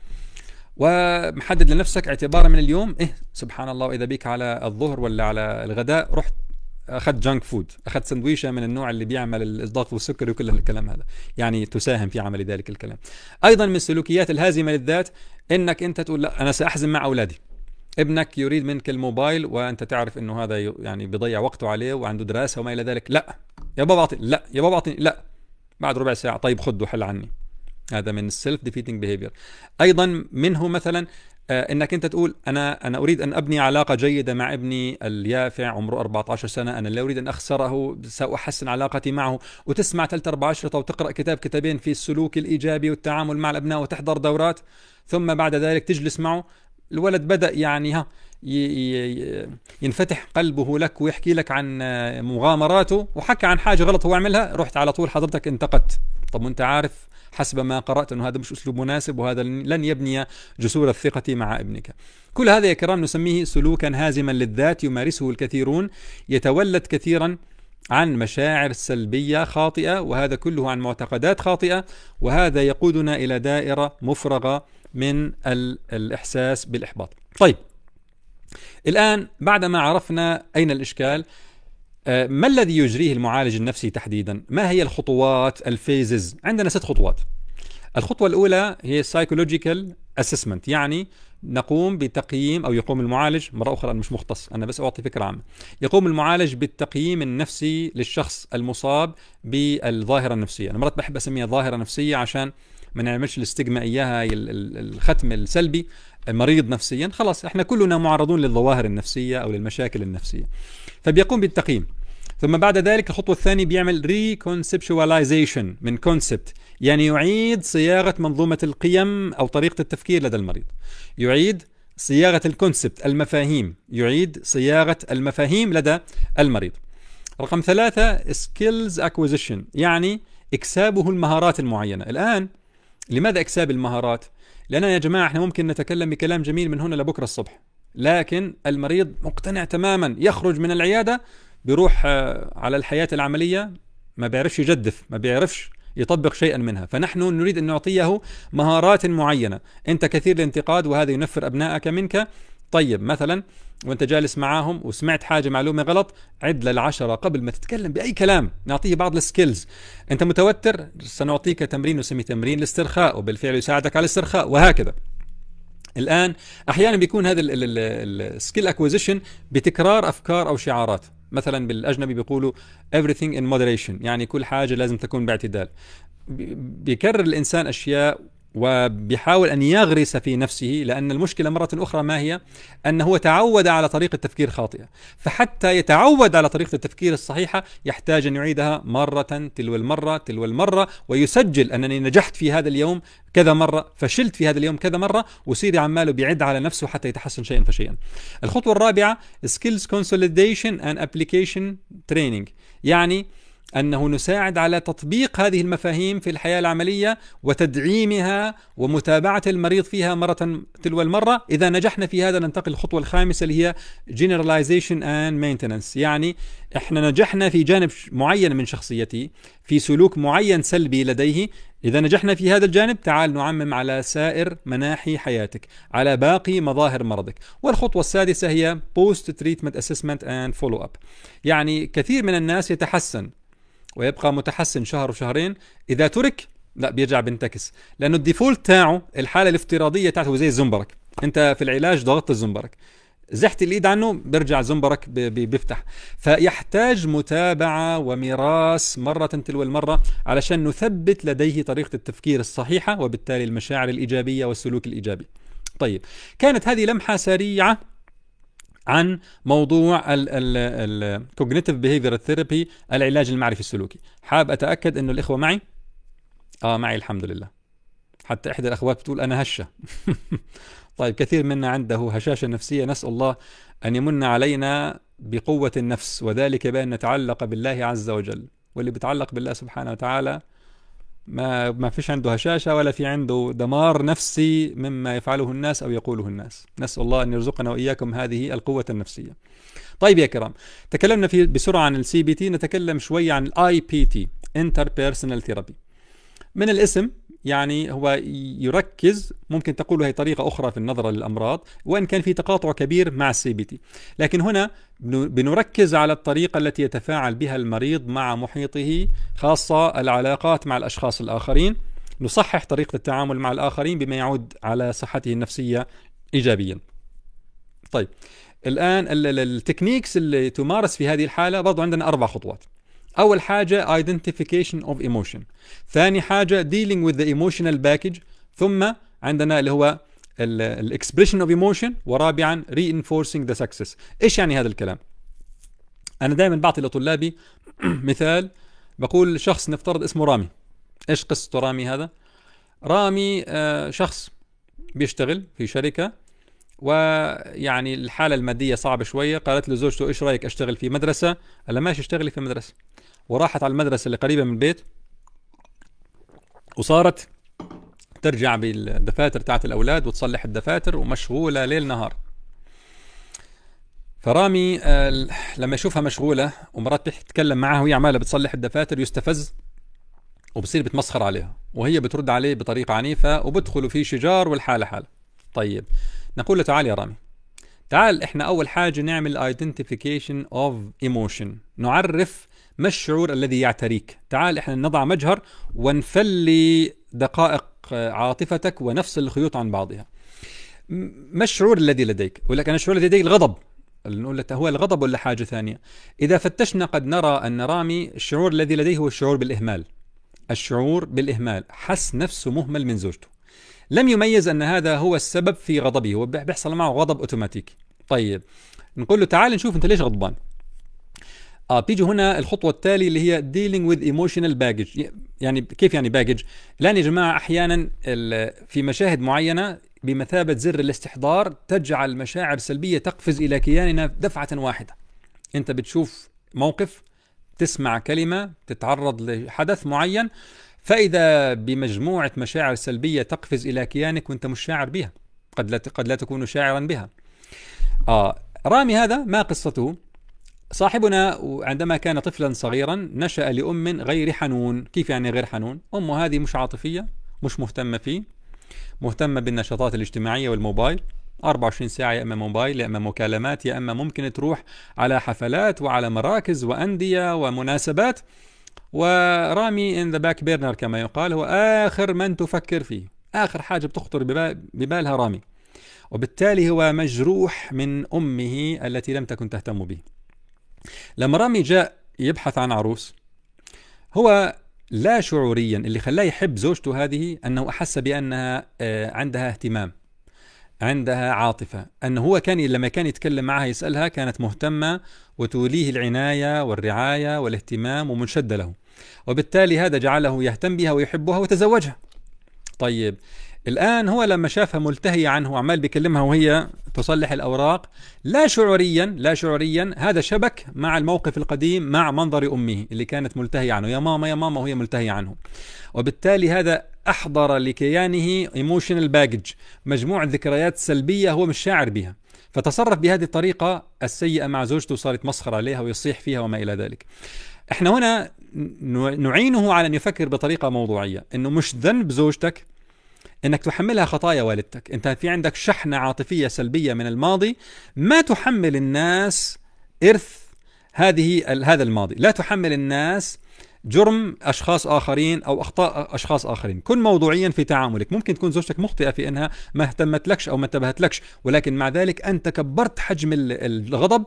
ومحدد لنفسك اعتبارا من اليوم، إيه سبحان الله، وإذا بيك على الظهر ولا على الغداء رحت أخذت جانك فود، أخذت سندويشة من النوع اللي بيعمل الضغط والسكري وكل الكلام هذا، يعني تساهم في عمل ذلك الكلام. أيضا من السلوكيات الهازمة للذات إنك أنت تقول لا أنا سأحزم مع أولادي. ابنك يريد منك الموبايل وأنت تعرف إنه هذا يعني بيضيع وقته عليه وعنده دراسة وما إلى ذلك، لا يا بابا أعطي، لا يا بابا أعطي، لا بعد ربع ساعة، طيب خذ وحل عني. هذا من السيلف ديفيتنج بيهيفير. أيضا منه مثلا آه انك انت تقول انا انا اريد ان ابني علاقه جيده مع ابني اليافع عمره أربعة عشر سنه، انا لا اريد ان اخسره، ساحسن علاقتي معه، وتسمع ثلاث اربع اشرطه وتقرا كتاب كتابين في السلوك الايجابي والتعامل مع الابناء وتحضر دورات، ثم بعد ذلك تجلس معه، الولد بدا يعني ها ينفتح قلبه لك ويحكي لك عن مغامراته، وحكى عن حاجه غلط هو عملها، رحت على طول حضرتك انتقدت. طب وانت عارف حسب ما قرأت أنه هذا مش أسلوب مناسب، وهذا لن يبني جسور الثقة مع ابنك. كل هذا يا كرام نسميه سلوكا هازما للذات يمارسه الكثيرون، يتولد كثيرا عن مشاعر سلبية خاطئة، وهذا كله عن معتقدات خاطئة، وهذا يقودنا إلى دائرة مفرغة من الإحساس بالإحباط. طيب، الآن بعدما عرفنا أين الإشكال، ما الذي يجريه المعالج النفسي تحديدا؟ ما هي الخطوات الفيزز؟ عندنا ست خطوات. الخطوة الأولى هي psychological assessment، يعني نقوم بتقييم، أو يقوم المعالج، مرة أخرى أنا مش مختص، أنا بس أعطي فكرة عامة، يقوم المعالج بالتقييم النفسي للشخص المصاب بالظاهرة النفسية. أنا مرات بحب أسميها ظاهرة نفسية عشان ما نعملش الاستجمة إياها، الختم السلبي، مريض نفسيا. خلاص احنا كلنا معرضون للظواهر النفسية أو للمشاكل النفسية. فبيقوم بالتقييم، ثم بعد ذلك الخطوة الثانية بيعمل reconceptualization من concept، يعني يعيد صياغة منظومة القيم أو طريقة التفكير لدى المريض، يعيد صياغة الكونسبت، المفاهيم، يعيد صياغة المفاهيم لدى المريض. رقم ثلاثة skills acquisition، يعني إكسابه المهارات المعينة. الآن لماذا إكساب المهارات؟ لأن يا جماعة احنا ممكن نتكلم بكلام جميل من هنا لبكرة الصبح، لكن المريض مقتنع تماما، يخرج من العيادة بيروح على الحياة العملية ما بيعرفش يجدف، ما بيعرفش يطبق شيئا منها. فنحن نريد أن نعطيه مهارات معينة. أنت كثير الانتقاد وهذا ينفر أبنائك منك. طيب مثلا وانت جالس معاهم وسمعت حاجة معلومة غلط، عد للعشرة قبل ما تتكلم بأي كلام. نعطيه بعض السكيلز. انت متوتر، سنعطيك تمرين نسميه تمرين الاسترخاء، وبالفعل يساعدك على الاسترخاء، وهكذا. الآن أحيانا بيكون هذا السكيل اكوزيشن بتكرار أفكار أو شعارات. مثلا بالأجنبي بيقولوا everything in moderation، يعني كل حاجة لازم تكون باعتدال. بيكرر الإنسان أشياء وبيحاول أن يغرس في نفسه، لأن المشكلة مرة أخرى ما هي؟ أنه تعود على طريقة تفكير خاطئة، فحتى يتعود على طريقة التفكير الصحيحة يحتاج أن يعيدها مرة تلو المرة تلو المرة، ويسجل أنني نجحت في هذا اليوم كذا مرة، فشلت في هذا اليوم كذا مرة، ويصير عماله بيعد على نفسه حتى يتحسن شيئا فشيئا. الخطوة الرابعة skills consolidation and application training، يعني أنه نساعد على تطبيق هذه المفاهيم في الحياة العملية وتدعيمها ومتابعة المريض فيها مرة تلو المرة. إذا نجحنا في هذا ننتقل للخطوة الخامسة اللي هي generalization and maintenance، يعني إحنا نجحنا في جانب معين من شخصيته، في سلوك معين سلبي لديه. إذا نجحنا في هذا الجانب تعال نعمم على سائر مناحي حياتك، على باقي مظاهر مرضك. والخطوة السادسة هي post treatment assessment and follow up، يعني كثير من الناس يتحسن ويبقى متحسن شهر وشهرين، إذا ترك لا بيرجع بينتكس، لأنه الديفولت تاعه، الحالة الافتراضية تاعته زي الزنبرك. أنت في العلاج ضغطت الزنبرك، زحت الإيد عنه بيرجع زنبرك بيفتح. فيحتاج متابعة وميراث مرة تلو المرة علشان نثبت لديه طريقة التفكير الصحيحة، وبالتالي المشاعر الإيجابية والسلوك الإيجابي. طيب، كانت هذه لمحة سريعة عن موضوع ال Cognitive Behavioral Therapy، العلاج المعرفي السلوكي. حاب أتأكد أنه الإخوة معي؟ آه معي الحمد لله. حتى إحدى الأخوات بتقول أنا هشة. طيب، كثير منا عنده هشاشة نفسية، نسأل الله أن يمن علينا بقوة النفس، وذلك بأن نتعلق بالله عز وجل. واللي بيتعلق بالله سبحانه وتعالى ما ما فيش عنده هشاشة ولا في عنده دمار نفسي مما يفعله الناس أو يقوله الناس. نسأل الله أن يرزقنا وإياكم هذه القوة النفسية. طيب يا كرام، تكلمنا في بسرعة عن السي بي تي، نتكلم شوية عن الاي بي تي Interpersonal Therapy. من الاسم يعني هو يركز، ممكن تقول هي طريقة أخرى في النظرة للأمراض، وإن كان في تقاطع كبير مع السي بي تي، لكن هنا بنركز على الطريقة التي يتفاعل بها المريض مع محيطه، خاصة العلاقات مع الأشخاص الآخرين. نصحح طريقة التعامل مع الآخرين بما يعود على صحته النفسية إيجابيا. طيب، الآن التكنيكس اللي تمارس في هذه الحالة برضو عندنا أربع خطوات. أول حاجة identification of emotion، ثاني حاجة dealing with the emotional package، ثم عندنا اللي هو ال expression of emotion، ورابعا reinforcing the success. إيش يعني هذا الكلام؟ أنا دائما بعطي لطلابي مثال، بقول شخص نفترض اسمه رامي. إيش قصته رامي هذا؟ رامي آه شخص بيشتغل في شركة، ويعني الحالة المادية صعبة شوية. قالت له زوجته إيش رأيك أشتغل في مدرسة؟ قال ماشي اشتغلي في مدرسة. وراحت على المدرسة اللي قريبة من البيت، وصارت ترجع بالدفاتر تاعت الأولاد وتصلح الدفاتر، ومشغولة ليل نهار. فرامي آه لما يشوفها مشغولة ومرات بتتكلم معها وهي عمالة بتصلح الدفاتر يستفز، وبصير بتمسخر عليها، وهي بترد عليه بطريقة عنيفة، وبدخلوا في شجار والحالة حالة. طيب، نقول له تعال يا رامي، تعال احنا أول حاجة نعمل identification of emotion، نعرف ما الشعور الذي يعتريك. تعال احنا نضع مجهر ونفلي دقائق نفك عاطفتك ونفصل الخيوط عن بعضها. ما الشعور الذي لديك؟ يقول لك أنا الشعور الذي لدي الغضب. نقول لك هو الغضب ولا حاجة ثانية؟ إذا فتشنا قد نرى أن رامي الشعور الذي لديه هو الشعور بالإهمال. الشعور بالإهمال، حس نفسه مهمل من زوجته، لم يميز أن هذا هو السبب في غضبه، هو بيحصل معه غضب أوتوماتيكي. طيب نقول له تعال نشوف أنت ليش غضبان. آه بيجي هنا الخطوة التالية اللي هي dealing with emotional baggage. يعني كيف يعني باجج؟ الآن يا جماعة أحيانا في مشاهد معينة بمثابة زر الاستحضار تجعل مشاعر سلبية تقفز إلى كياننا دفعة واحدة. أنت بتشوف موقف، تسمع كلمة، تتعرض لحدث معين، فإذا بمجموعة مشاعر سلبية تقفز إلى كيانك وأنت مش شاعر بها، قد لا قد لا تكون شاعرا بها. آه رامي هذا ما قصته؟ صاحبنا عندما كان طفلا صغيرا نشأ لأم غير حنون. كيف يعني غير حنون؟ أمه هذه مش عاطفية، مش مهتمة فيه، مهتمة بالنشاطات الاجتماعية والموبايل، أربعة وعشرين ساعة يا إما موبايل يا إما مكالمات يا إما ممكن تروح على حفلات وعلى مراكز وأندية ومناسبات، ورامي in the back burner كما يقال، هو آخر من تفكر فيه، آخر حاجة بتخطر ببالها رامي، وبالتالي هو مجروح من أمه التي لم تكن تهتم به. لما رامي جاء يبحث عن عروس، هو لا شعوريا اللي خلاه يحب زوجته هذه أنه أحس بأنها عندها اهتمام، عندها عاطفة، أنه هو كان لما كان يتكلم معها يسألها كانت مهتمة وتوليه العناية والرعاية والاهتمام ومنشدة له، وبالتالي هذا جعله يهتم بها ويحبها وتزوجها. طيب الآن هو لما شافها ملتهية عنه وعمال بيكلمها وهي تصلح الأوراق، لا شعوريا لا شعوريا هذا شبك مع الموقف القديم، مع منظر أمه اللي كانت ملتهية عنه، يا ماما يا ماما وهي ملتهية عنه، وبالتالي هذا أحضر لكيانه emotional baggage، مجموعة ذكريات سلبية هو مش شاعر بها، فتصرف بهذه الطريقة السيئة مع زوجته، صارت مسخر عليها ويصيح فيها وما إلى ذلك. احنا هنا نعينه على أن يفكر بطريقة موضوعية، أنه مش ذنب زوجتك انك تحملها خطايا والدتك، انت في عندك شحنة عاطفية سلبية من الماضي، ما تحمل الناس إرث هذه هذا الماضي، لا تحمل الناس جرم أشخاص آخرين أو أخطاء أشخاص آخرين. كن موضوعيا في تعاملك. ممكن تكون زوجتك مخطئة في أنها ما اهتمت لكش أو ما انتبهت لكش، ولكن مع ذلك أنت كبرت حجم الغضب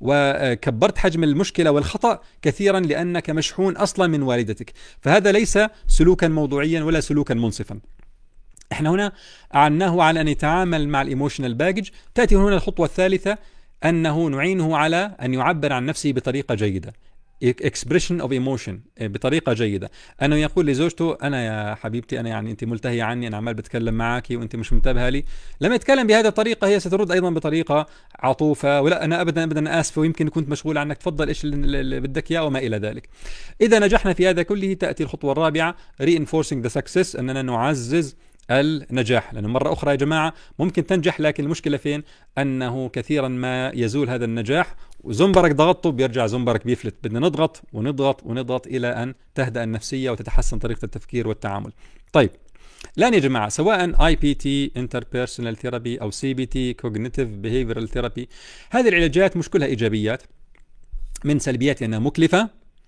وكبرت حجم المشكلة والخطأ كثيرا لأنك مشحون أصلا من والدتك، فهذا ليس سلوكا موضوعيا ولا سلوكا منصفا. احنا هنا أعناه على أن يتعامل مع الايموشنال باجج. تأتي هنا الخطوة الثالثة، أنه نعينه على أن يعبر عن نفسه بطريقة جيدة، expression of emotion، بطريقة جيدة، أنه يقول لزوجته أنا يا حبيبتي أنا يعني أنت ملتهية عني، أنا عمال بتكلم معك وأنت مش منتبهة لي. لما يتكلم بهذه الطريقة هي سترد أيضا بطريقة عطوفة، ولا أنا أبدا أبدا آسفة ويمكن كنت مشغول عنك، تفضل إيش اللي بدك إياه وما إلى ذلك. إذا نجحنا في هذا كله تأتي الخطوة الرابعة reinforcing the success، أننا نعزز النجاح، لأنه مرة أخرى يا جماعة ممكن تنجح، لكن المشكلة فين؟ أنه كثيرا ما يزول هذا النجاح وزنبرك ضغطته بيرجع زنبرك بيفلت. بدنا نضغط ونضغط ونضغط إلى أن تهدأ النفسية وتتحسن طريقة التفكير والتعامل. طيب الآن يا جماعة سواء آي بي تي Interpersonal Therapy أو سي بي تي Cognitive Behavioral Therapy، هذه العلاجات مش كلها إيجابيات، من سلبياتها أنها مكلفة،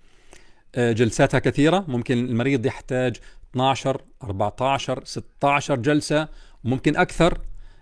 جلساتها كثيرة، ممكن المريض يحتاج اثني عشر أربعة عشر ستة عشر جلسة وممكن أكثر،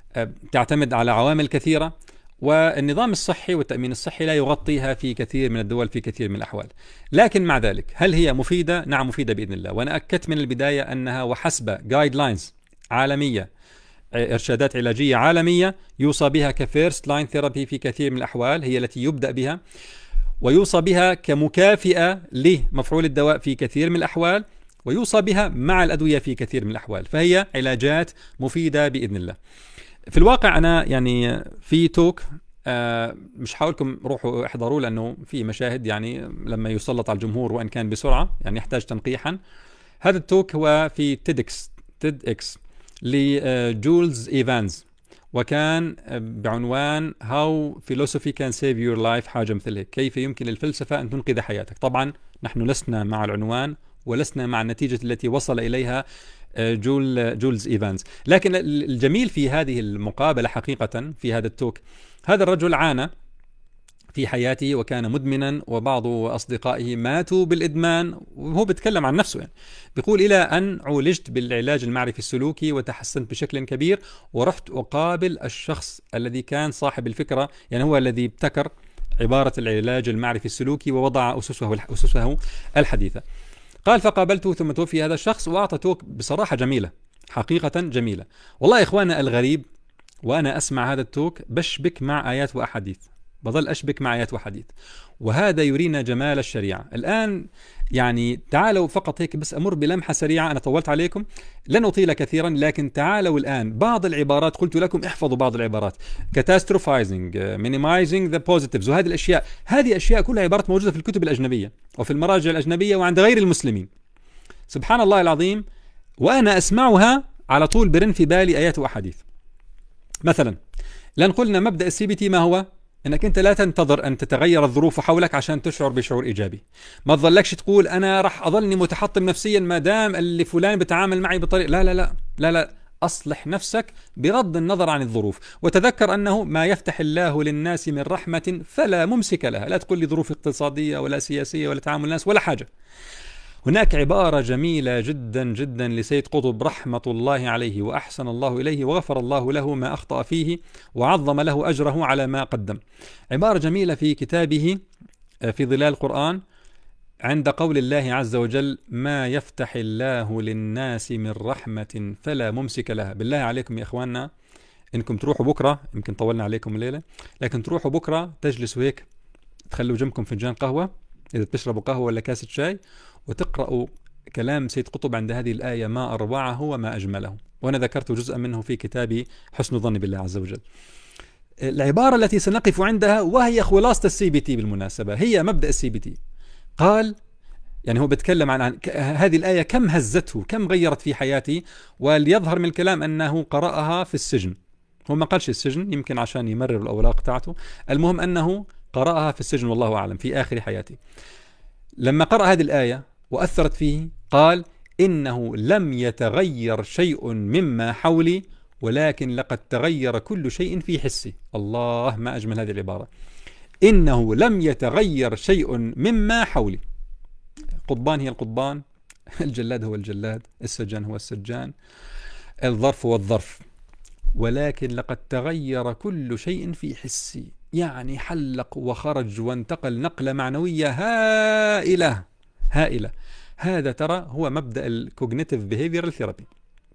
تعتمد على عوامل كثيرة، والنظام الصحي والتأمين الصحي لا يغطيها في كثير من الدول في كثير من الأحوال. لكن مع ذلك هل هي مفيدة؟ نعم مفيدة بإذن الله، وأنا أكدت من البداية أنها وحسب guidelines عالمية، إرشادات علاجية عالمية يوصى بها كفيرست لاين ثيرابي في كثير من الأحوال، هي التي يبدأ بها ويوصى بها كمكافئة لمفعول الدواء في كثير من الأحوال، ويوصى بها مع الأدوية في كثير من الأحوال، فهي علاجات مفيدة بإذن الله. في الواقع أنا يعني في توك آه مش حاولكم روحوا احضروا لأنه في مشاهد يعني لما يسلط على الجمهور وإن كان بسرعة يعني يحتاج تنقيحا. هذا التوك هو في تيدكس تيد اكس لجولز إيفانز، وكان بعنوان How Philosophy Can Save Your Life، حاجة مثل هيك، كيف يمكن للفلسفة أن تنقذ حياتك. طبعا نحن لسنا مع العنوان ولسنا مع النتيجة التي وصل إليها جول جولز إيفانز، لكن الجميل في هذه المقابلة حقيقة في هذا التوك، هذا الرجل عانى في حياته وكان مدمنا، وبعض أصدقائه ماتوا بالإدمان، وهو بيتكلم عن نفسه يعني. بيقول إلى أن عولجت بالعلاج المعرفي السلوكي وتحسنت بشكل كبير، ورحت أقابل الشخص الذي كان صاحب الفكرة، يعني هو الذي ابتكر عبارة العلاج المعرفي السلوكي ووضع أسسه أسسه الحديثة. قال فقابلته ثم توفي هذا الشخص، وأعطى توك بصراحة جميلة، حقيقة جميلة. والله يا إخوانا الغريب، وأنا أسمع هذا التوك بشبك مع آيات وأحاديث، بظل أشبك مع آيات وحديث، وهذا يرينا جمال الشريعة. الآن يعني تعالوا فقط هيك بس أمر بلمحة سريعة، أنا طولت عليكم لن أطيل كثيرا، لكن تعالوا الآن بعض العبارات، قلت لكم احفظوا بعض العبارات، catastrophizing, minimizing the positives، وهذه الأشياء، هذه أشياء كلها عبارات موجودة في الكتب الأجنبية وفي المراجع الأجنبية وعند غير المسلمين. سبحان الله العظيم، وأنا أسمعها على طول برن في بالي آيات وأحاديث. مثلا لن قلنا مبدأ السي بي تي ما هو؟ انك انت لا تنتظر ان تتغير الظروف حولك عشان تشعر بشعور ايجابي. ما تظلكش تقول انا راح اظلني متحطم نفسيا ما دام اللي فلان بيتعامل معي بطريقه، لا لا لا لا لا، اصلح نفسك بغض النظر عن الظروف، وتذكر انه ما يفتح الله للناس من رحمه فلا ممسك لها. لا تقول لي ظروف اقتصاديه ولا سياسيه ولا تعامل الناس ولا حاجه. هناك عبارة جميلة جدا جدا لسيد قطب رحمة الله عليه وأحسن الله إليه وغفر الله له ما أخطأ فيه وعظم له أجره على ما قدم. عبارة جميلة في كتابه في ظلال القرآن عند قول الله عز وجل ما يفتح الله للناس من رحمة فلا ممسك لها. بالله عليكم يا إخواننا، إنكم تروحوا بكرة، يمكن طولنا عليكم الليلة، لكن تروحوا بكرة تجلسوا هيك، تخلوا جنبكم فنجان قهوة إذا بتشربوا قهوة ولا كاسة شاي، وتقرأوا كلام سيد قطب عند هذه الآية، ما أروعه وما أجمله. وأنا ذكرت جزءا منه في كتابي حسن ظني بالله عز وجل. العبارة التي سنقف عندها وهي خلاصة السي بي تي بالمناسبة، هي مبدأ السي بي تي. قال يعني هو بيتكلم عن, عن هذه الآية كم هزته، كم غيرت في حياتي، وليظهر من الكلام أنه قرأها في السجن. هو ما قالش السجن، يمكن عشان يمرر الأوراق بتاعته، المهم أنه قرأها في السجن والله أعلم في آخر حياتي. لما قرأ هذه الآية وأثرت فيه قال إنه لم يتغير شيء مما حولي ولكن لقد تغير كل شيء في حسي. الله ما أجمل هذه العبارة، إنه لم يتغير شيء مما حولي. قضبان هي القضبان، الجلاد هو الجلاد، السجان هو السجان، الظرف هو الظرف، ولكن لقد تغير كل شيء في حسي. يعني حلق وخرج وانتقل نقلة معنوية هائلة هائلة. هذا ترى هو مبدأ الكوجنيتيف بيهيفيرال ثيرابي.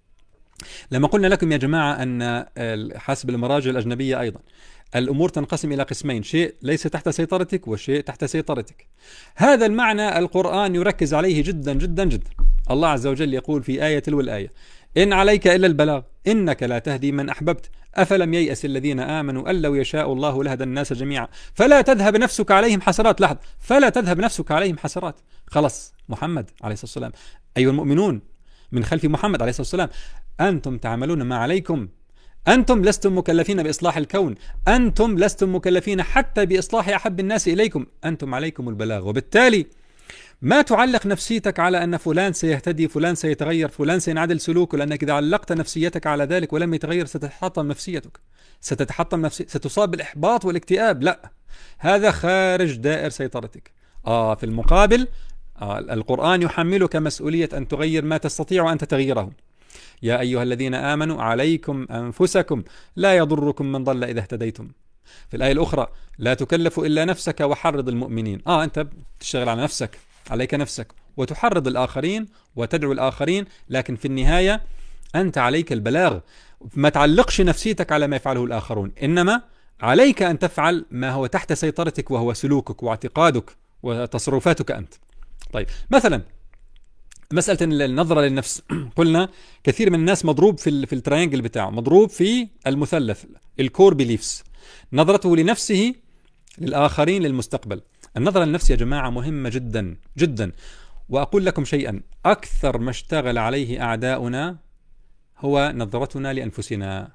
لما قلنا لكم يا جماعة أن حسب المراجع الأجنبية أيضا الأمور تنقسم إلى قسمين، شيء ليس تحت سيطرتك وشيء تحت سيطرتك. هذا المعنى القرآن يركز عليه جدا جدا جدا. الله عز وجل يقول في آية تلو الآية إن عليك إلا البلاغ إنك لا تهدي من أحببت أفلم ييأس الذين آمنوا أن لو يشاء الله لهدى الناس جميعا فلا تذهب نفسك عليهم حسرات. لاحظ، فلا تذهب نفسك عليهم حسرات. خلص محمد عليه الصلاة والسلام، أيها المؤمنون من خلف محمد عليه الصلاة والسلام، أنتم تعملون ما عليكم، أنتم لستم مكلفين بإصلاح الكون، أنتم لستم مكلفين حتى بإصلاح أحب الناس إليكم، أنتم عليكم البلاغ. وبالتالي ما تعلق نفسيتك على أن فلان سيهتدي، فلان سيتغير، فلان سينعدل سلوكه، لأنك إذا علقت نفسيتك على ذلك ولم يتغير ستتحطم نفسيتك، ستتحطم نفسي، ستصاب بالإحباط والاكتئاب. لا، هذا خارج دائر سيطرتك. آه في المقابل آه القرآن يحملك مسؤولية أن تغير ما تستطيع أن تغيره. يا أيها الذين آمنوا عليكم أنفسكم لا يضركم من ضل إذا اهتديتم. في الآية الأخرى لا تكلف إلا نفسك وحرض المؤمنين. آه أنت بتشتغل على نفسك، عليك نفسك، وتحرض الآخرين وتدعو الآخرين، لكن في النهاية أنت عليك البلاغ. ما تعلقش نفسيتك على ما يفعله الآخرون، إنما عليك أن تفعل ما هو تحت سيطرتك وهو سلوكك واعتقادك وتصرفاتك أنت. طيب مثلا مسألة النظرة للنفس، قلنا كثير من الناس مضروب في في التريانجل بتاعه، مضروب في المثلث الكور بيليفز، نظرته لنفسه، للآخرين، للمستقبل. النظرة للنفس يا جماعة مهمة جدا جدا. وأقول لكم شيئا، أكثر ما اشتغل عليه أعداؤنا هو نظرتنا لأنفسنا.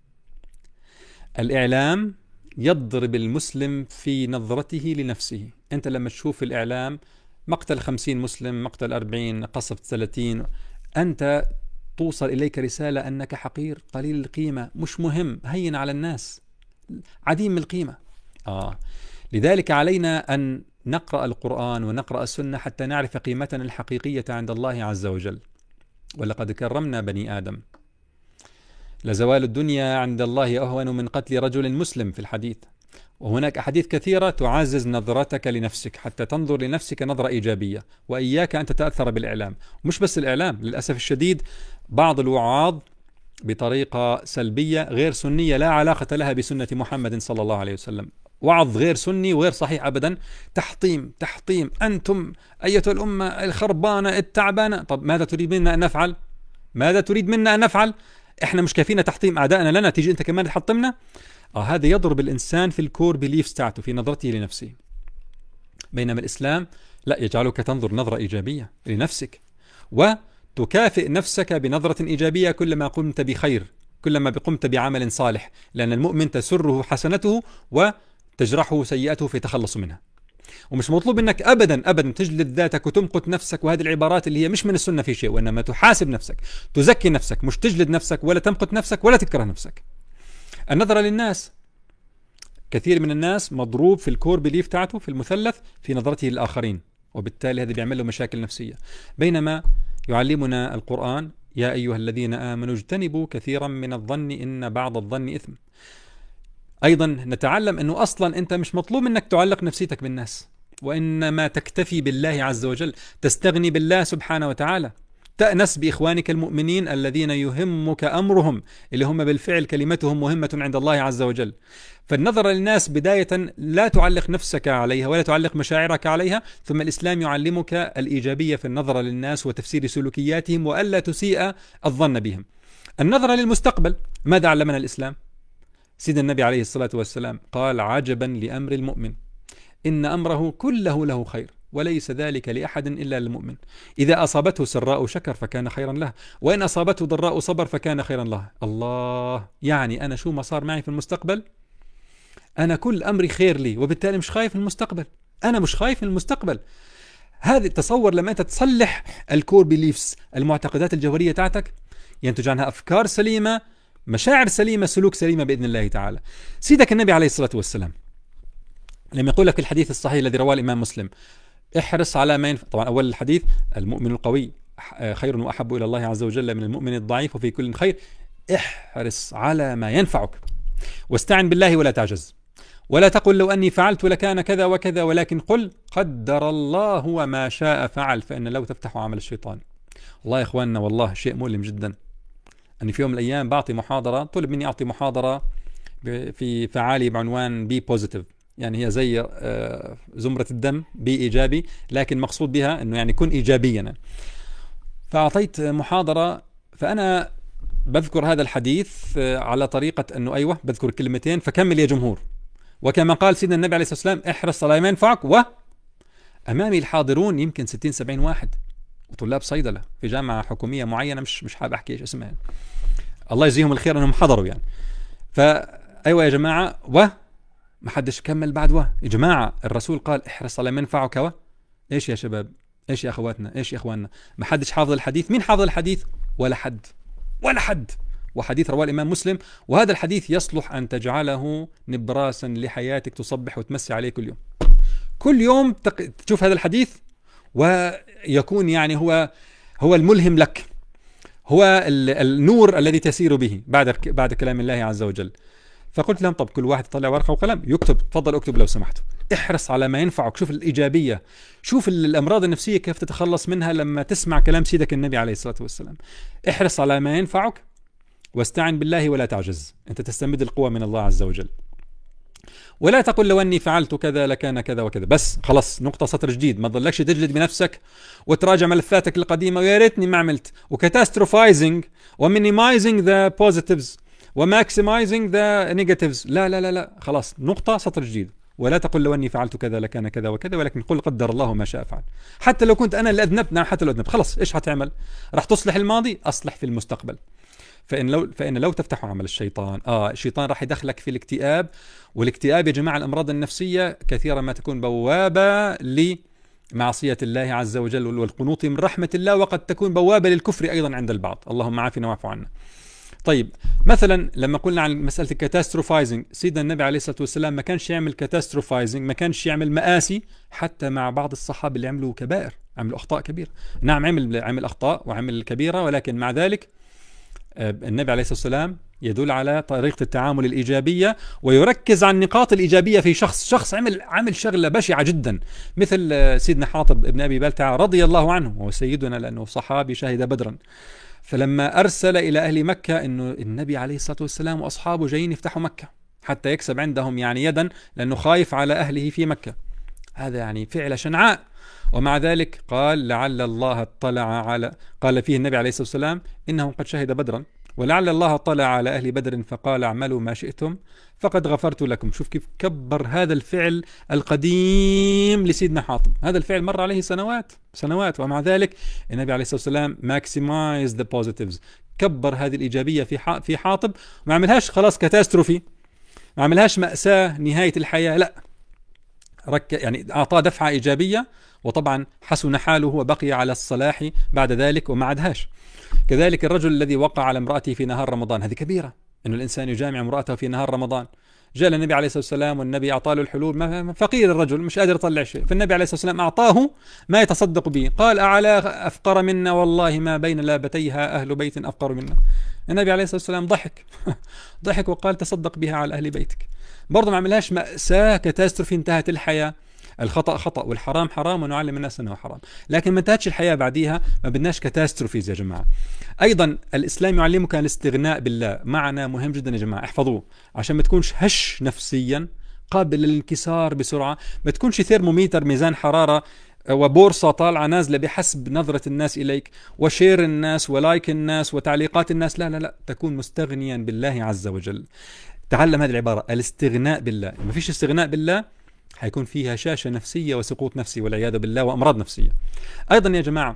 الإعلام يضرب المسلم في نظرته لنفسه. أنت لما تشوف في الإعلام مقتل خمسين مسلم، مقتل أربعين، قصف ثلاثين، أنت توصل إليك رسالة أنك حقير، قليل القيمة، مش مهم، هين على الناس، عديم القيمة. آه لذلك علينا أن نقرأ القرآن ونقرأ السنة حتى نعرف قيمتنا الحقيقية عند الله عز وجل. ولقد كرمنا بني آدم، لزوال الدنيا عند الله أهون من قتل رجل مسلم في الحديث. وهناك أحاديث كثيرة تعزز نظرتك لنفسك حتى تنظر لنفسك نظرة إيجابية، وإياك أن تتأثر بالإعلام. مش بس الإعلام، للأسف الشديد بعض الوعاظ بطريقة سلبية غير سنية لا علاقة لها بسنة محمد صلى الله عليه وسلم، وعظ غير سني وغير صحيح أبدا، تحطيم تحطيم، أنتم أيتها الأمة الخربانة التعبانة. طب ماذا تريد منا أن نفعل؟ ماذا تريد منا أن نفعل؟ إحنا مش كافينا تحطيم أعدائنا لنا، تيجي أنت كمان تحطمنا؟ آه هذا يضرب الإنسان في الكور بليفز تاعته، في نظرته لنفسه. بينما الإسلام لا، يجعلك تنظر نظرة إيجابية لنفسك، وتكافئ نفسك بنظرة إيجابية كلما قمت بخير، كلما قمت بعمل صالح، لأن المؤمن تسره حسنته وتجرحه سيئته في تخلص منها. ومش مطلوب منك أبدا أبدا تجلد ذاتك وتمقت نفسك، وهذه العبارات اللي هي مش من السنة في شيء، وإنما تحاسب نفسك، تزكي نفسك، مش تجلد نفسك ولا تمقت نفسك ولا تكره نفسك. النظرة للناس، كثير من الناس مضروب في الكور بليف تاعته في المثلث في نظرته للآخرين، وبالتالي هذا بيعمل له مشاكل نفسية. بينما يعلمنا القرآن: يا أيها الذين آمنوا اجتنبوا كثيرا من الظن إن بعض الظن إثم. أيضا نتعلم أنه أصلا أنت مش مطلوب منك تعلق نفسيتك بالناس، وإنما تكتفي بالله عز وجل، تستغني بالله سبحانه وتعالى، تأنس بإخوانك المؤمنين الذين يهمك أمرهم، اللي هم بالفعل كلمتهم مهمة عند الله عز وجل. فالنظر للناس بداية لا تعلق نفسك عليها ولا تعلق مشاعرك عليها، ثم الإسلام يعلمك الإيجابية في النظر للناس وتفسير سلوكياتهم وألا تسيء الظن بهم. النظر للمستقبل، ماذا علمنا الإسلام؟ سيدنا النبي عليه الصلاة والسلام قال: عجبا لأمر المؤمن إن أمره كله له خير وليس ذلك لأحد إلا للمؤمن، إذا أصابته سراء شكر فكان خيرا له، وإن أصابته ضراء صبر فكان خيرا له. الله، يعني أنا شو ما صار معي في المستقبل أنا كل أمري خير لي، وبالتالي مش خايف من المستقبل، أنا مش خايف من المستقبل. هذا تصور لما أنت تصلح الكور بيليفز، المعتقدات الجوهرية تاعتك، ينتج عنها أفكار سليمة، مشاعر سليمة، سلوك سليمة بإذن الله تعالى. سيدك النبي عليه الصلاة والسلام لما يقول لك الحديث الصحيح الذي رواه الإمام مسلم: احرص على ما ينفع. طبعا أول الحديث: المؤمن القوي خير وأحب إلى الله عز وجل من المؤمن الضعيف وفي كل خير. احرص على ما ينفعك، واستعن بالله ولا تعجز، ولا تقل لو أني فعلت لكان كذا وكذا، ولكن قل قدر الله وما شاء فعل، فإن لو تفتح عمل الشيطان. والله يا إخواننا، والله شيء مؤلم جدا أني في يوم من الأيام بعطي محاضرة، طلب مني أعطي محاضرة في فعالي بعنوان بي بوزيتيف، يعني هي زي زمرة الدم، بي إيجابي، لكن مقصود بها أنه يعني كن إيجابيا. فأعطيت محاضرة، فأنا بذكر هذا الحديث على طريقة أنه أيوة بذكر كلمتين فكمل يا جمهور، وكما قال سيدنا النبي عليه الصلاة والسلام: احرص على ما ينفعك. وأمامي الحاضرون يمكن ستين سبعين واحد، وطلاب صيدلة في جامعة حكومية معينة، مش مش حابب أحكي إيش اسمها، الله يجزيهم الخير أنهم حضروا يعني. فأيوة يا جماعة، و ما حدش كمل بعد. و يا جماعة الرسول قال: احرص على ما ينفعك. و إيش يا شباب، إيش يا أخواتنا، إيش يا إخواننا، ما حدش حافظ الحديث. مين حافظ الحديث؟ ولا حد، ولا حد. وحديث رواه الإمام مسلم، وهذا الحديث يصلح أن تجعله نبراسا لحياتك، تصبح وتمسي عليه كل يوم. كل يوم تق... تشوف هذا الحديث ويكون يعني هو هو الملهم لك، هو النور الذي تسير به بعد بعد كلام الله عز وجل. فقلت لهم: طب كل واحد يطلع ورقة وقلم يكتب، تفضل اكتب لو سمحتوا. احرص على ما ينفعك. شوف الإيجابية، شوف الأمراض النفسية كيف تتخلص منها لما تسمع كلام سيدك النبي عليه الصلاة والسلام. احرص على ما ينفعك واستعن بالله ولا تعجز، أنت تستمد القوة من الله عز وجل. ولا تقل لو أني فعلت كذا لكان كذا وكذا. بس خلاص، نقطة سطر جديد، ما تضلكش تجلد بنفسك وتراجع ملفاتك القديمة ويا ريتني ما عملت، وكاتاستروفايزنج ومينيمايزنج ذا بوزيتيفز وماكسمايزنج ذا نيجاتيفز. لا لا لا لا، خلاص، نقطة سطر جديد. ولا تقل لو أني فعلت كذا لكان كذا وكذا، ولكن قل قدر الله ما شاء فعل. حتى لو كنت أنا اللي أذنبت، نعم حتى لو أذنبت، خلاص إيش هتعمل؟ راح تصلح الماضي، أصلح في المستقبل. فإن لو فإن لو تفتح عمل الشيطان، آه الشيطان راح يدخلك في الاكتئاب، والاكتئاب يا جماعة الأمراض النفسية كثيرا ما تكون بوابة لمعصية الله عز وجل والقنوط من رحمة الله، وقد تكون بوابة للكفر أيضا عند البعض. اللهم عافنا واعف عنا. طيب مثلا لما قلنا عن مسألة الكاتاستروفايزنج، سيدنا النبي عليه الصلاة والسلام ما كانش يعمل كاتاستروفايزنج، ما كانش يعمل مآسي حتى مع بعض الصحابة اللي عملوا كبائر، عملوا أخطاء كبيرة. نعم عمل عمل أخطاء وعمل كبيرة، ولكن مع ذلك النبي عليه الصلاة والسلام يدل على طريقة التعامل الإيجابية، ويركز على النقاط الإيجابية في شخص شخص عمل عمل شغلة بشعة جدا، مثل سيدنا حاطب ابن أبي بلتعة رضي الله عنه، وهو سيدنا لأنه صحابي شهد بدرا. فلما أرسل إلى أهل مكة أنه النبي عليه الصلاة والسلام وأصحابه جايين يفتحوا مكة حتى يكسب عندهم يعني يدا، لأنه خايف على أهله في مكة، هذا يعني فعل شنعاء. ومع ذلك قال لعل الله اطلع على، قال فيه النبي عليه الصلاة والسلام إنه قد شهد بدرا، ولعل الله اطلع على أهل بدر فقال اعملوا ما شئتم فقد غفرت لكم. شوف كيف كبر هذا الفعل القديم لسيدنا حاطب، هذا الفعل مر عليه سنوات سنوات، ومع ذلك النبي عليه الصلاة والسلام maximize the positives، كبر هذه الإيجابية في في حاطب، ما عملهاش خلاص كاتاستروفي، ما عملهاش مأساة نهاية الحياة، لا، رك يعني أعطاه دفعة إيجابية، وطبعا حسن حاله وبقي على الصلاح بعد ذلك وما عادهاش. كذلك الرجل الذي وقع على امرأته في نهار رمضان، هذه كبيرة، إنه الإنسان يجامع امرأته في نهار رمضان. جاء النبي عليه الصلاة والسلام والنبي أعطاه له الحلول، ما فقير الرجل مش قادر يطلع شيء، فالنبي عليه الصلاة والسلام أعطاه ما يتصدق به، قال أعلى أفقر منا والله ما بين لابتيها أهل بيت أفقر منا. النبي عليه الصلاة والسلام ضحك ضحك وقال تصدق بها على أهل بيتك. برضه ما عملهاش مأساة كاتاستروفي انتهت الحياة، الخطأ خطأ والحرام حرام ونعلم الناس أنه حرام، لكن ما انتهتش الحياة بعديها، ما بدناش كاتاستروفيز يا جماعة. أيضا الإسلام يعلمك الاستغناء بالله، معنى مهم جدا يا جماعة، احفظوه عشان ما تكونش هش نفسيا قابل للانكسار بسرعة، ما تكونش ثيرموميتر ميزان حرارة وبورصة طالعة نازلة بحسب نظرة الناس إليك وشير الناس ولايك الناس وتعليقات الناس، لا لا لا، تكون مستغنيا بالله عز وجل. تعلم هذه العبارة، الاستغناء بالله. ما فيش استغناء بالله حيكون فيها هشاشة نفسية وسقوط نفسي والعياذ بالله وأمراض نفسية. أيضا يا جماعة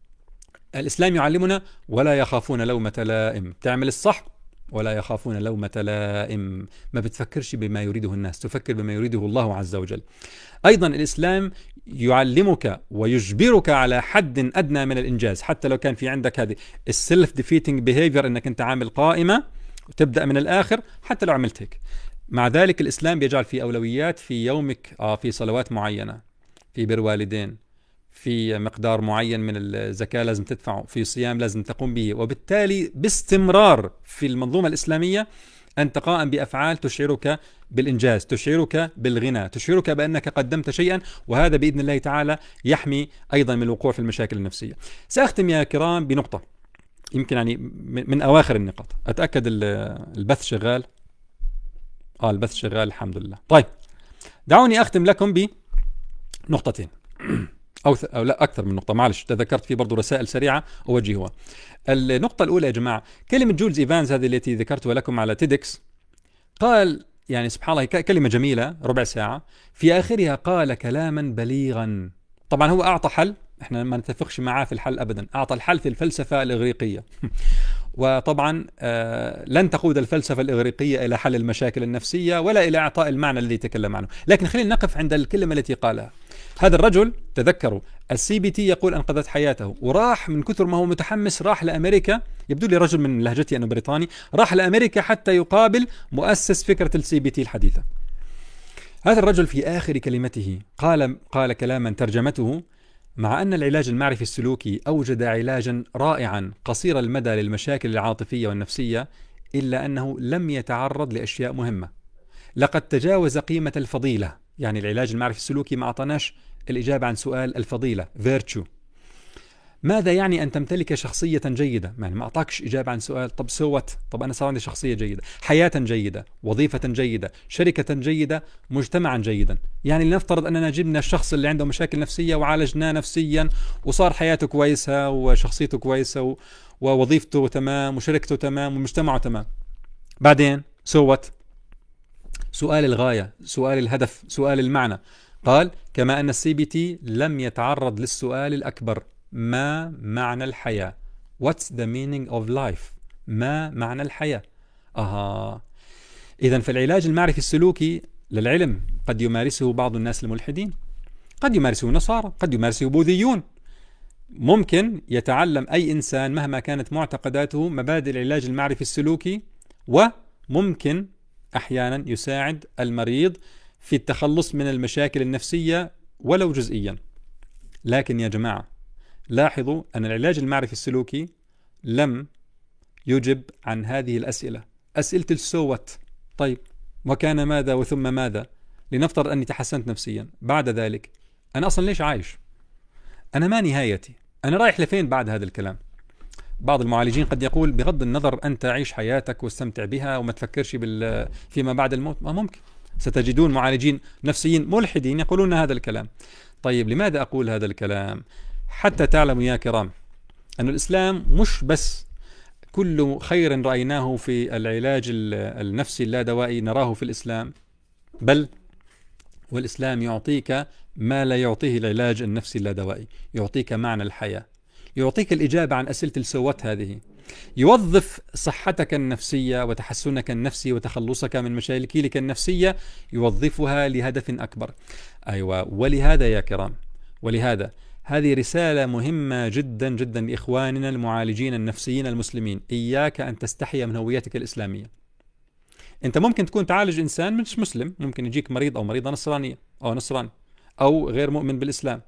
الإسلام يعلمنا ولا يخافون لومة لائم، تعمل الصح ولا يخافون لومة لائم، ما بتفكرش بما يريده الناس، تفكر بما يريده الله عز وجل. أيضا الإسلام يعلمك ويجبرك على حد أدنى من الإنجاز، حتى لو كان في عندك هذه السيلف ديفيتنج بيهيفير، أنك أنت عامل قائمة وتبدأ من الآخر، حتى لو عملت هيك. مع ذلك الإسلام بيجعل في أولويات في يومك، آه في صلوات معينة، في بر والدين، في مقدار معين من الزكاة لازم تدفعه، في صيام لازم تقوم به، وبالتالي باستمرار في المنظومة الإسلامية أنت قائم بأفعال تشعرك بالإنجاز، تشعرك بالغنى، تشعرك بأنك قدمت شيئا، وهذا بإذن الله تعالى يحمي أيضا من الوقوع في المشاكل النفسية. سأختم يا كرام بنقطة يمكن يعني من أواخر النقاط، أتأكد البث شغال. آه البث شغال الحمد لله. طيب دعوني أختم لكم بنقطتين أو, أو لا أكثر من نقطة، معلش تذكرت في برضو رسائل سريعة أوجهها. النقطة الأولى يا جماعة، كلمة جولز إيفانز هذه التي ذكرتها لكم على تيدكس، قال يعني سبحان الله كلمة جميلة ربع ساعة، في آخرها قال كلاما بليغا. طبعا هو أعطى حل، احنا ما نتفقش معاه في الحل أبدا، أعطى الحل في الفلسفة الإغريقية وطبعا آه لن تقود الفلسفة الإغريقية إلى حل المشاكل النفسية ولا إلى إعطاء المعنى الذي تكلم عنه، لكن خلينا نقف عند الكلمة التي قالها. هذا الرجل تذكروا السي بي تي يقول أنقذت حياته، وراح من كثر ما هو متحمس راح لأمريكا، يبدو لي رجل من لهجتي أنه بريطاني، راح لأمريكا حتى يقابل مؤسس فكرة السي بي تي الحديثة. هذا الرجل في آخر كلمته قال قال كلاما ترجمته: مع أن العلاج المعرفي السلوكي أوجد علاجا رائعا قصير المدى للمشاكل العاطفية والنفسية، إلا أنه لم يتعرض لأشياء مهمة. لقد تجاوز قيمة الفضيلة، يعني العلاج المعرفي السلوكي ما أعطاناش الإجابة عن سؤال الفضيلة virtue. ماذا يعني أن تمتلك شخصية جيدة؟ يعني ما أعطاكش إجابة عن سؤال طب سوت، طب أنا صار عندي شخصية جيدة، حياة جيدة، وظيفة جيدة، شركة جيدة، مجتمعا جيدا. يعني لنفترض أننا جبنا الشخص اللي عنده مشاكل نفسية وعالجناه نفسيا وصار حياته كويسة وشخصيته كويسة ووظيفته تمام وشركته تمام ومجتمعه تمام، بعدين سوت سؤال الغاية، سؤال الهدف، سؤال المعنى. قال كما أن السي بي تي لم يتعرض للسؤال الأكبر: ما معنى الحياة؟ What's the meaning of life؟ ما معنى الحياة؟ أها، إذن فالعلاج المعرفي السلوكي للعلم قد يمارسه بعض الناس الملحدين، قد يمارسه نصارى، قد يمارسه بوذيون، ممكن يتعلم أي إنسان مهما كانت معتقداته مبادئ العلاج المعرفي السلوكي، وممكن أحيانا يساعد المريض في التخلص من المشاكل النفسية ولو جزئيا. لكن يا جماعة لاحظوا أن العلاج المعرفي السلوكي لم يجب عن هذه الأسئلة، أسئلة السوت. طيب وكان ماذا وثم ماذا؟ لنفترض أني تحسنت نفسيا، بعد ذلك أنا أصلا ليش عايش؟ أنا ما نهايتي؟ أنا رايح لفين بعد هذا الكلام؟ بعض المعالجين قد يقول بغض النظر أنت عيش حياتك واستمتع بها وما تفكرش بال فيما بعد الموت. ما ممكن، ستجدون معالجين نفسيين ملحدين يقولون هذا الكلام. طيب لماذا أقول هذا الكلام؟ حتى تعلموا يا كرام أن الإسلام مش بس كل خير رأيناه في العلاج النفسي اللادوائي نراه في الإسلام، بل والإسلام يعطيك ما لا يعطيه العلاج النفسي اللادوائي، يعطيك معنى الحياة، يعطيك الإجابة عن أسئلة السوات هذه، يوظف صحتك النفسية وتحسنك النفسي وتخلصك من مشاكلك النفسية، يوظفها لهدف أكبر. أيوة، ولهذا يا كرام، ولهذا هذه رسالة مهمة جدا جدا لإخواننا المعالجين النفسيين المسلمين. إياك أن تستحي من هويتك الإسلامية. أنت ممكن تكون تعالج إنسان مش مسلم، ممكن يجيك مريض أو مريضة نصرانية أو نصراني أو غير مؤمن بالإسلام،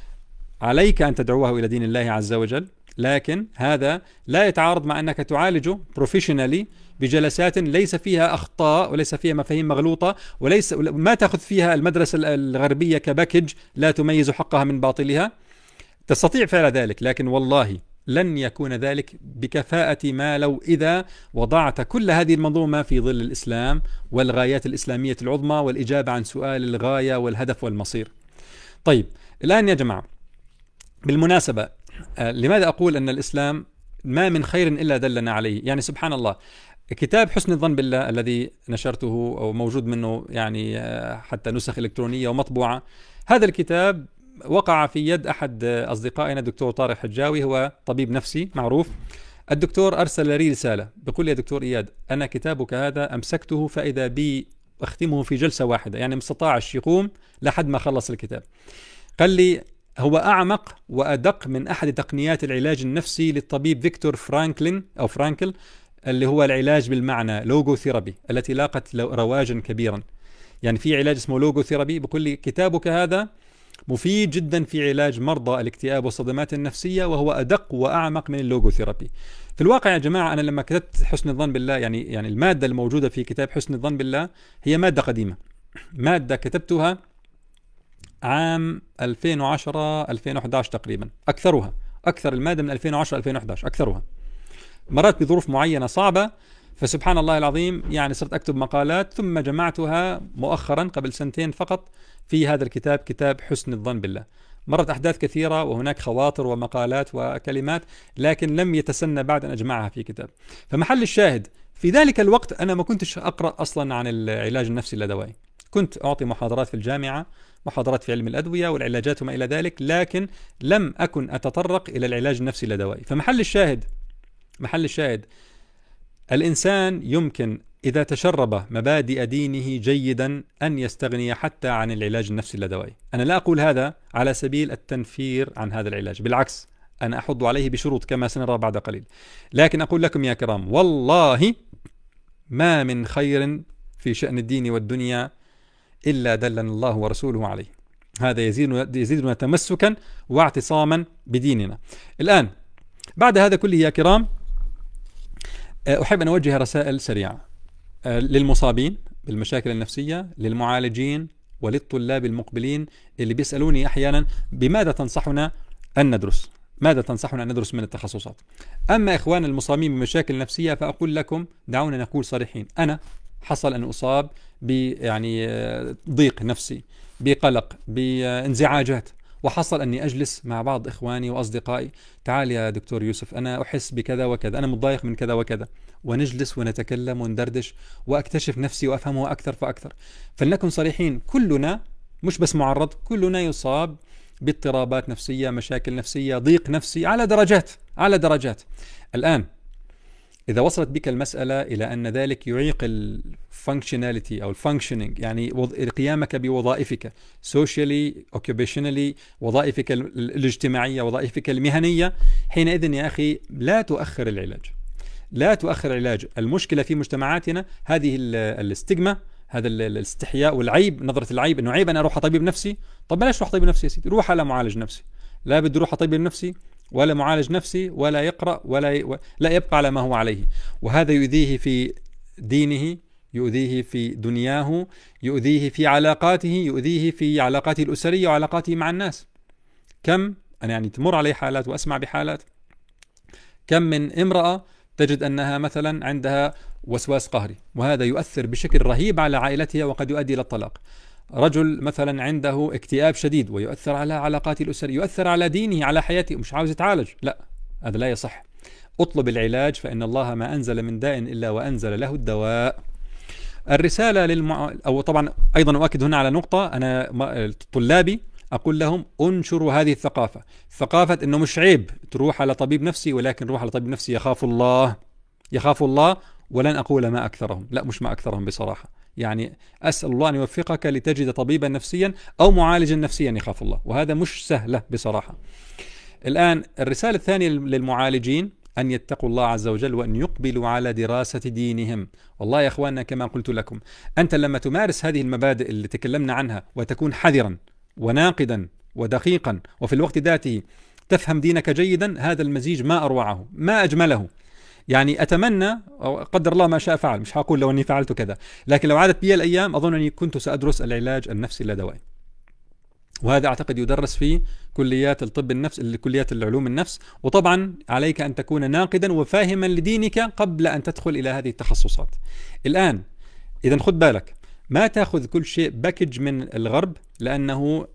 عليك أن تدعوه إلى دين الله عز وجل، لكن هذا لا يتعارض مع أنك تعالجه بروفيشنالي بجلسات ليس فيها أخطاء وليس فيها مفاهيم مغلوطة، وليس ما تأخذ فيها المدرسة الغربية كباكج لا تميز حقها من باطلها. تستطيع فعل ذلك، لكن والله لن يكون ذلك بكفاءة ما لو إذا وضعت كل هذه المنظومة في ظل الإسلام والغايات الإسلامية العظمى والإجابة عن سؤال الغاية والهدف والمصير. طيب الآن يا جماعة، بالمناسبة لماذا أقول أن الإسلام ما من خير إلا دلنا عليه؟ يعني سبحان الله، كتاب حسن الظن بالله الذي نشرته أو موجود منه يعني حتى نسخ إلكترونية ومطبوعة، هذا الكتاب وقع في يد أحد أصدقائنا الدكتور طارق حجاوي، هو طبيب نفسي معروف. الدكتور أرسل لي رسالة بيقول لي يا دكتور إياد، أنا كتابك هذا أمسكته فإذا بي أختمه في جلسة واحدة، يعني ما استطاعش يقوم لحد ما خلص الكتاب. قال لي هو أعمق وأدق من أحد تقنيات العلاج النفسي للطبيب فيكتور فرانكلين أو فرانكل، اللي هو العلاج بالمعنى لوجو ثيرابي، التي لاقت رواجا كبيرا. يعني في علاج اسمه لوجو ثيرابي. بقول لي كتابك هذا مفيد جدا في علاج مرضى الاكتئاب والصدمات النفسية، وهو أدق وأعمق من اللوجو ثيرابي. في الواقع يا جماعة، أنا لما كتبت حسن الظن بالله، يعني يعني المادة الموجودة في كتاب حسن الظن بالله هي مادة قديمة، مادة كتبتها عام ألفين وعشرة ألفين وأحد عشر تقريبا، أكثرها أكثر المادة من ألفين وعشرة ألفين وأحد عشر أكثرها. مرات بظروف معينة صعبة، فسبحان الله العظيم يعني صرت أكتب مقالات، ثم جمعتها مؤخرا قبل سنتين فقط في هذا الكتاب، كتاب حسن الظن بالله. مرت أحداث كثيرة وهناك خواطر ومقالات وكلمات، لكن لم يتسنى بعد أن أجمعها في كتاب. فمحل الشاهد في ذلك الوقت أنا ما كنتش أقرأ أصلا عن العلاج النفسي اللادوائي، كنت أعطي محاضرات في الجامعة، محاضرات في علم الأدوية والعلاجات وما إلى ذلك، لكن لم أكن أتطرق إلى العلاج النفسي اللادوائي. فمحل الشاهد محل الشاهد الإنسان يمكن إذا تشرب مبادئ دينه جيدا أن يستغني حتى عن العلاج النفسي اللادوائي. أنا لا أقول هذا على سبيل التنفير عن هذا العلاج، بالعكس أنا أحض عليه بشروط كما سنرى بعد قليل. لكن أقول لكم يا كرام، والله ما من خير في شأن الدين والدنيا إلا دلنا الله ورسوله عليه. هذا يزيدنا يزيدنا تمسكا واعتصاما بديننا. الآن بعد هذا كله يا كرام، أحب أن أوجه رسائل سريعة للمصابين بالمشاكل النفسية، للمعالجين، وللطلاب المقبلين اللي بيسألوني أحيانا بماذا تنصحنا أن ندرس، ماذا تنصحنا أن ندرس من التخصصات. أما إخوان المصابين بمشاكل نفسية فأقول لكم دعونا نقول صريحين، أنا حصل أن أصاب ب يعني ضيق نفسي، بقلق، بانزعاجات، وحصل أني أجلس مع بعض إخواني وأصدقائي، تعال يا دكتور يوسف أنا أحس بكذا وكذا، أنا متضايق من كذا وكذا، ونجلس ونتكلم وندردش وأكتشف نفسي وأفهمه أكثر فأكثر. فلنكن صريحين، كلنا مش بس معرض، كلنا يصاب باضطرابات نفسية، مشاكل نفسية، ضيق نفسي، على درجات على درجات. الآن إذا وصلت بك المسألة إلى أن ذلك يعيق الفانكشناليتي أو الفانكشنينج، يعني قيامك بوظائفك socially occupationally، وظائفك الاجتماعية، وظائفك المهنية، حينئذ يا أخي لا تؤخر العلاج، لا تؤخر العلاج. المشكلة في مجتمعاتنا هذه الاستجمة، هذا الاستحياء والعيب، نظرة العيب، انه عيب انا اروح اطبيب نفسي. طب بلاش تروح طبيب نفسي يا سيدي، روح على معالج نفسي. لا بده يروح طبيب نفسي ولا معالج نفسي ولا يقرأ ولا ي... لا يبقى على ما هو عليه، وهذا يؤذيه في دينه، يؤذيه في دنياه، يؤذيه في علاقاته، يؤذيه في علاقاته الأسرية وعلاقاته مع الناس. كم أنا يعني تمر علي حالات وأسمع بحالات، كم من امرأة تجد أنها مثلا عندها وسواس قهري، وهذا يؤثر بشكل رهيب على عائلتها وقد يؤدي إلى الطلاق. رجل مثلا عنده اكتئاب شديد ويؤثر على علاقاته الأسرية، يؤثر على دينه، على حياته، مش عاوز يتعالج. لا، هذا لا يصح. اطلب العلاج، فإن الله ما أنزل من داء إلا وأنزل له الدواء. الرسالة للمع... أو طبعا أيضا أؤكد هنا على نقطة، أنا طلابي أقول لهم انشروا هذه الثقافة، ثقافة أنه مش عيب تروح على طبيب نفسي، ولكن روح على طبيب نفسي يخاف الله، يخاف الله، ولن أقول ما أكثرهم، لا مش ما أكثرهم بصراحة، يعني أسأل الله أن يوفقك لتجد طبيبا نفسيا أو معالجا نفسيا يخاف الله، وهذا مش سهلة بصراحة. الآن الرسالة الثانية للمعالجين أن يتقوا الله عز وجل، وأن يقبلوا على دراسة دينهم. والله يا أخواننا كما قلت لكم، أنت لما تمارس هذه المبادئ اللي تكلمنا عنها وتكون حذرا وناقدا ودقيقا، وفي الوقت ذاته تفهم دينك جيدا، هذا المزيج ما أروعه، ما أجمله. يعني أتمنى، أو قدر الله ما شاء فعل، مش هقول لو أني فعلت كذا، لكن لو عادت بي الأيام أظن أني كنت سأدرس العلاج النفسي اللادوائي، وهذا أعتقد يدرس في كليات الطب النفس، كليات العلوم النفس. وطبعا عليك أن تكون ناقدا وفاهما لدينك قبل أن تدخل إلى هذه التخصصات. الآن إذا خد بالك، ما تأخذ كل شيء باكج من الغرب، لأنه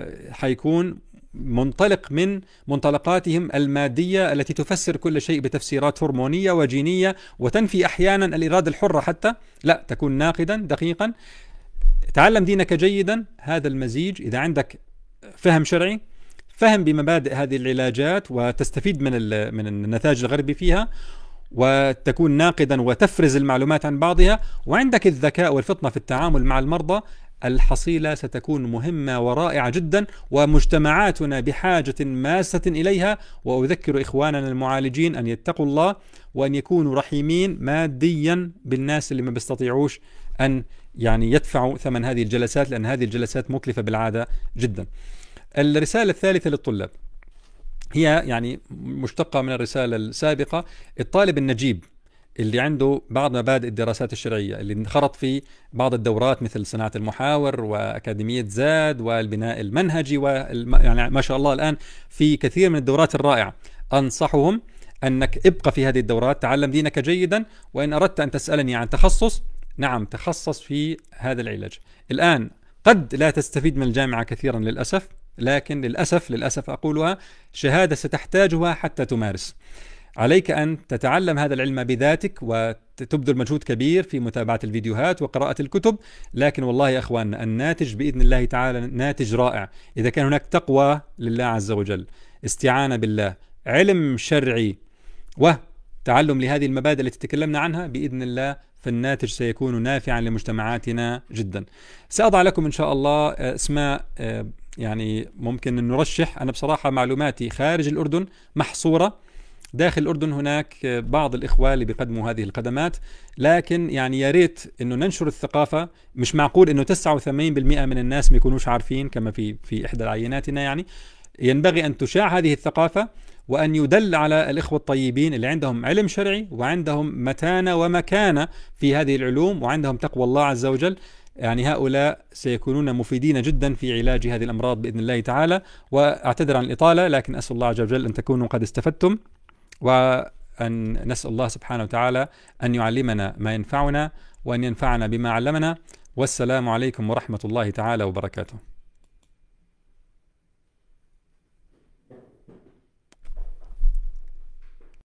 حيكون منطلق من منطلقاتهم المادية التي تفسر كل شيء بتفسيرات هرمونية وجينية، وتنفي أحيانا الإرادة الحرة حتى. لا، تكون ناقدا دقيقا، تعلم دينك جيدا. هذا المزيج، إذا عندك فهم شرعي، فهم بمبادئ هذه العلاجات، وتستفيد من من النتائج الغربي فيها، وتكون ناقدا وتفرز المعلومات عن بعضها، وعندك الذكاء والفطنة في التعامل مع المرضى، الحصيلة ستكون مهمة ورائعة جدا، ومجتمعاتنا بحاجة ماسة إليها. وأذكر إخواننا المعالجين أن يتقوا الله، وأن يكونوا رحيمين ماديا بالناس اللي ما بيستطيعوش أن يعني يدفعوا ثمن هذه الجلسات، لأن هذه الجلسات مكلفة بالعادة جدا. الرسالة الثالثة للطلاب هي يعني مشتقة من الرسالة السابقة. الطالب النجيب اللي عنده بعض مبادئ الدراسات الشرعية، اللي انخرط في بعض الدورات مثل صناعة المحاور وأكاديمية زاد والبناء المنهجي، يعني ما شاء الله الآن في كثير من الدورات الرائعة، أنصحهم أنك ابقى في هذه الدورات، تعلم دينك جيدا. وإن أردت أن تسألني عن تخصص، نعم تخصص في هذا العلاج. الآن قد لا تستفيد من الجامعة كثيرا للأسف، لكن للأسف للأسف أقولها، شهادة ستحتاجها حتى تمارس. عليك أن تتعلم هذا العلم بذاتك، وتبذل مجهود كبير في متابعة الفيديوهات وقراءة الكتب، لكن والله يا أخواننا الناتج بإذن الله تعالى ناتج رائع. إذا كان هناك تقوى لله عز وجل، استعانة بالله، علم شرعي، وتعلم لهذه المبادئ التي تكلمنا عنها، بإذن الله فالناتج سيكون نافعا لمجتمعاتنا جدا. سأضع لكم إن شاء الله اسماء، يعني ممكن أن نرشح. أنا بصراحة معلوماتي خارج الأردن محصورة، داخل الأردن هناك بعض الإخوة اللي بيقدموا هذه الخدمات، لكن يعني يا ريت إنه ننشر الثقافة. مش معقول إنه تسعة وثمانين بالمئة من الناس ما يكونوش عارفين، كما في في إحدى عيناتنا. يعني ينبغي أن تشاع هذه الثقافة، وأن يدل على الإخوة الطيبين اللي عندهم علم شرعي، وعندهم متانة ومكانة في هذه العلوم، وعندهم تقوى الله عز وجل. يعني هؤلاء سيكونون مفيدين جدا في علاج هذه الأمراض بإذن الله تعالى. وأعتذر عن الإطالة، لكن أسأل الله عز وجل أن تكونوا قد استفدتم، وأن نسأل الله سبحانه وتعالى أن يعلمنا ما ينفعنا، وأن ينفعنا بما علمنا. والسلام عليكم ورحمة الله تعالى وبركاته.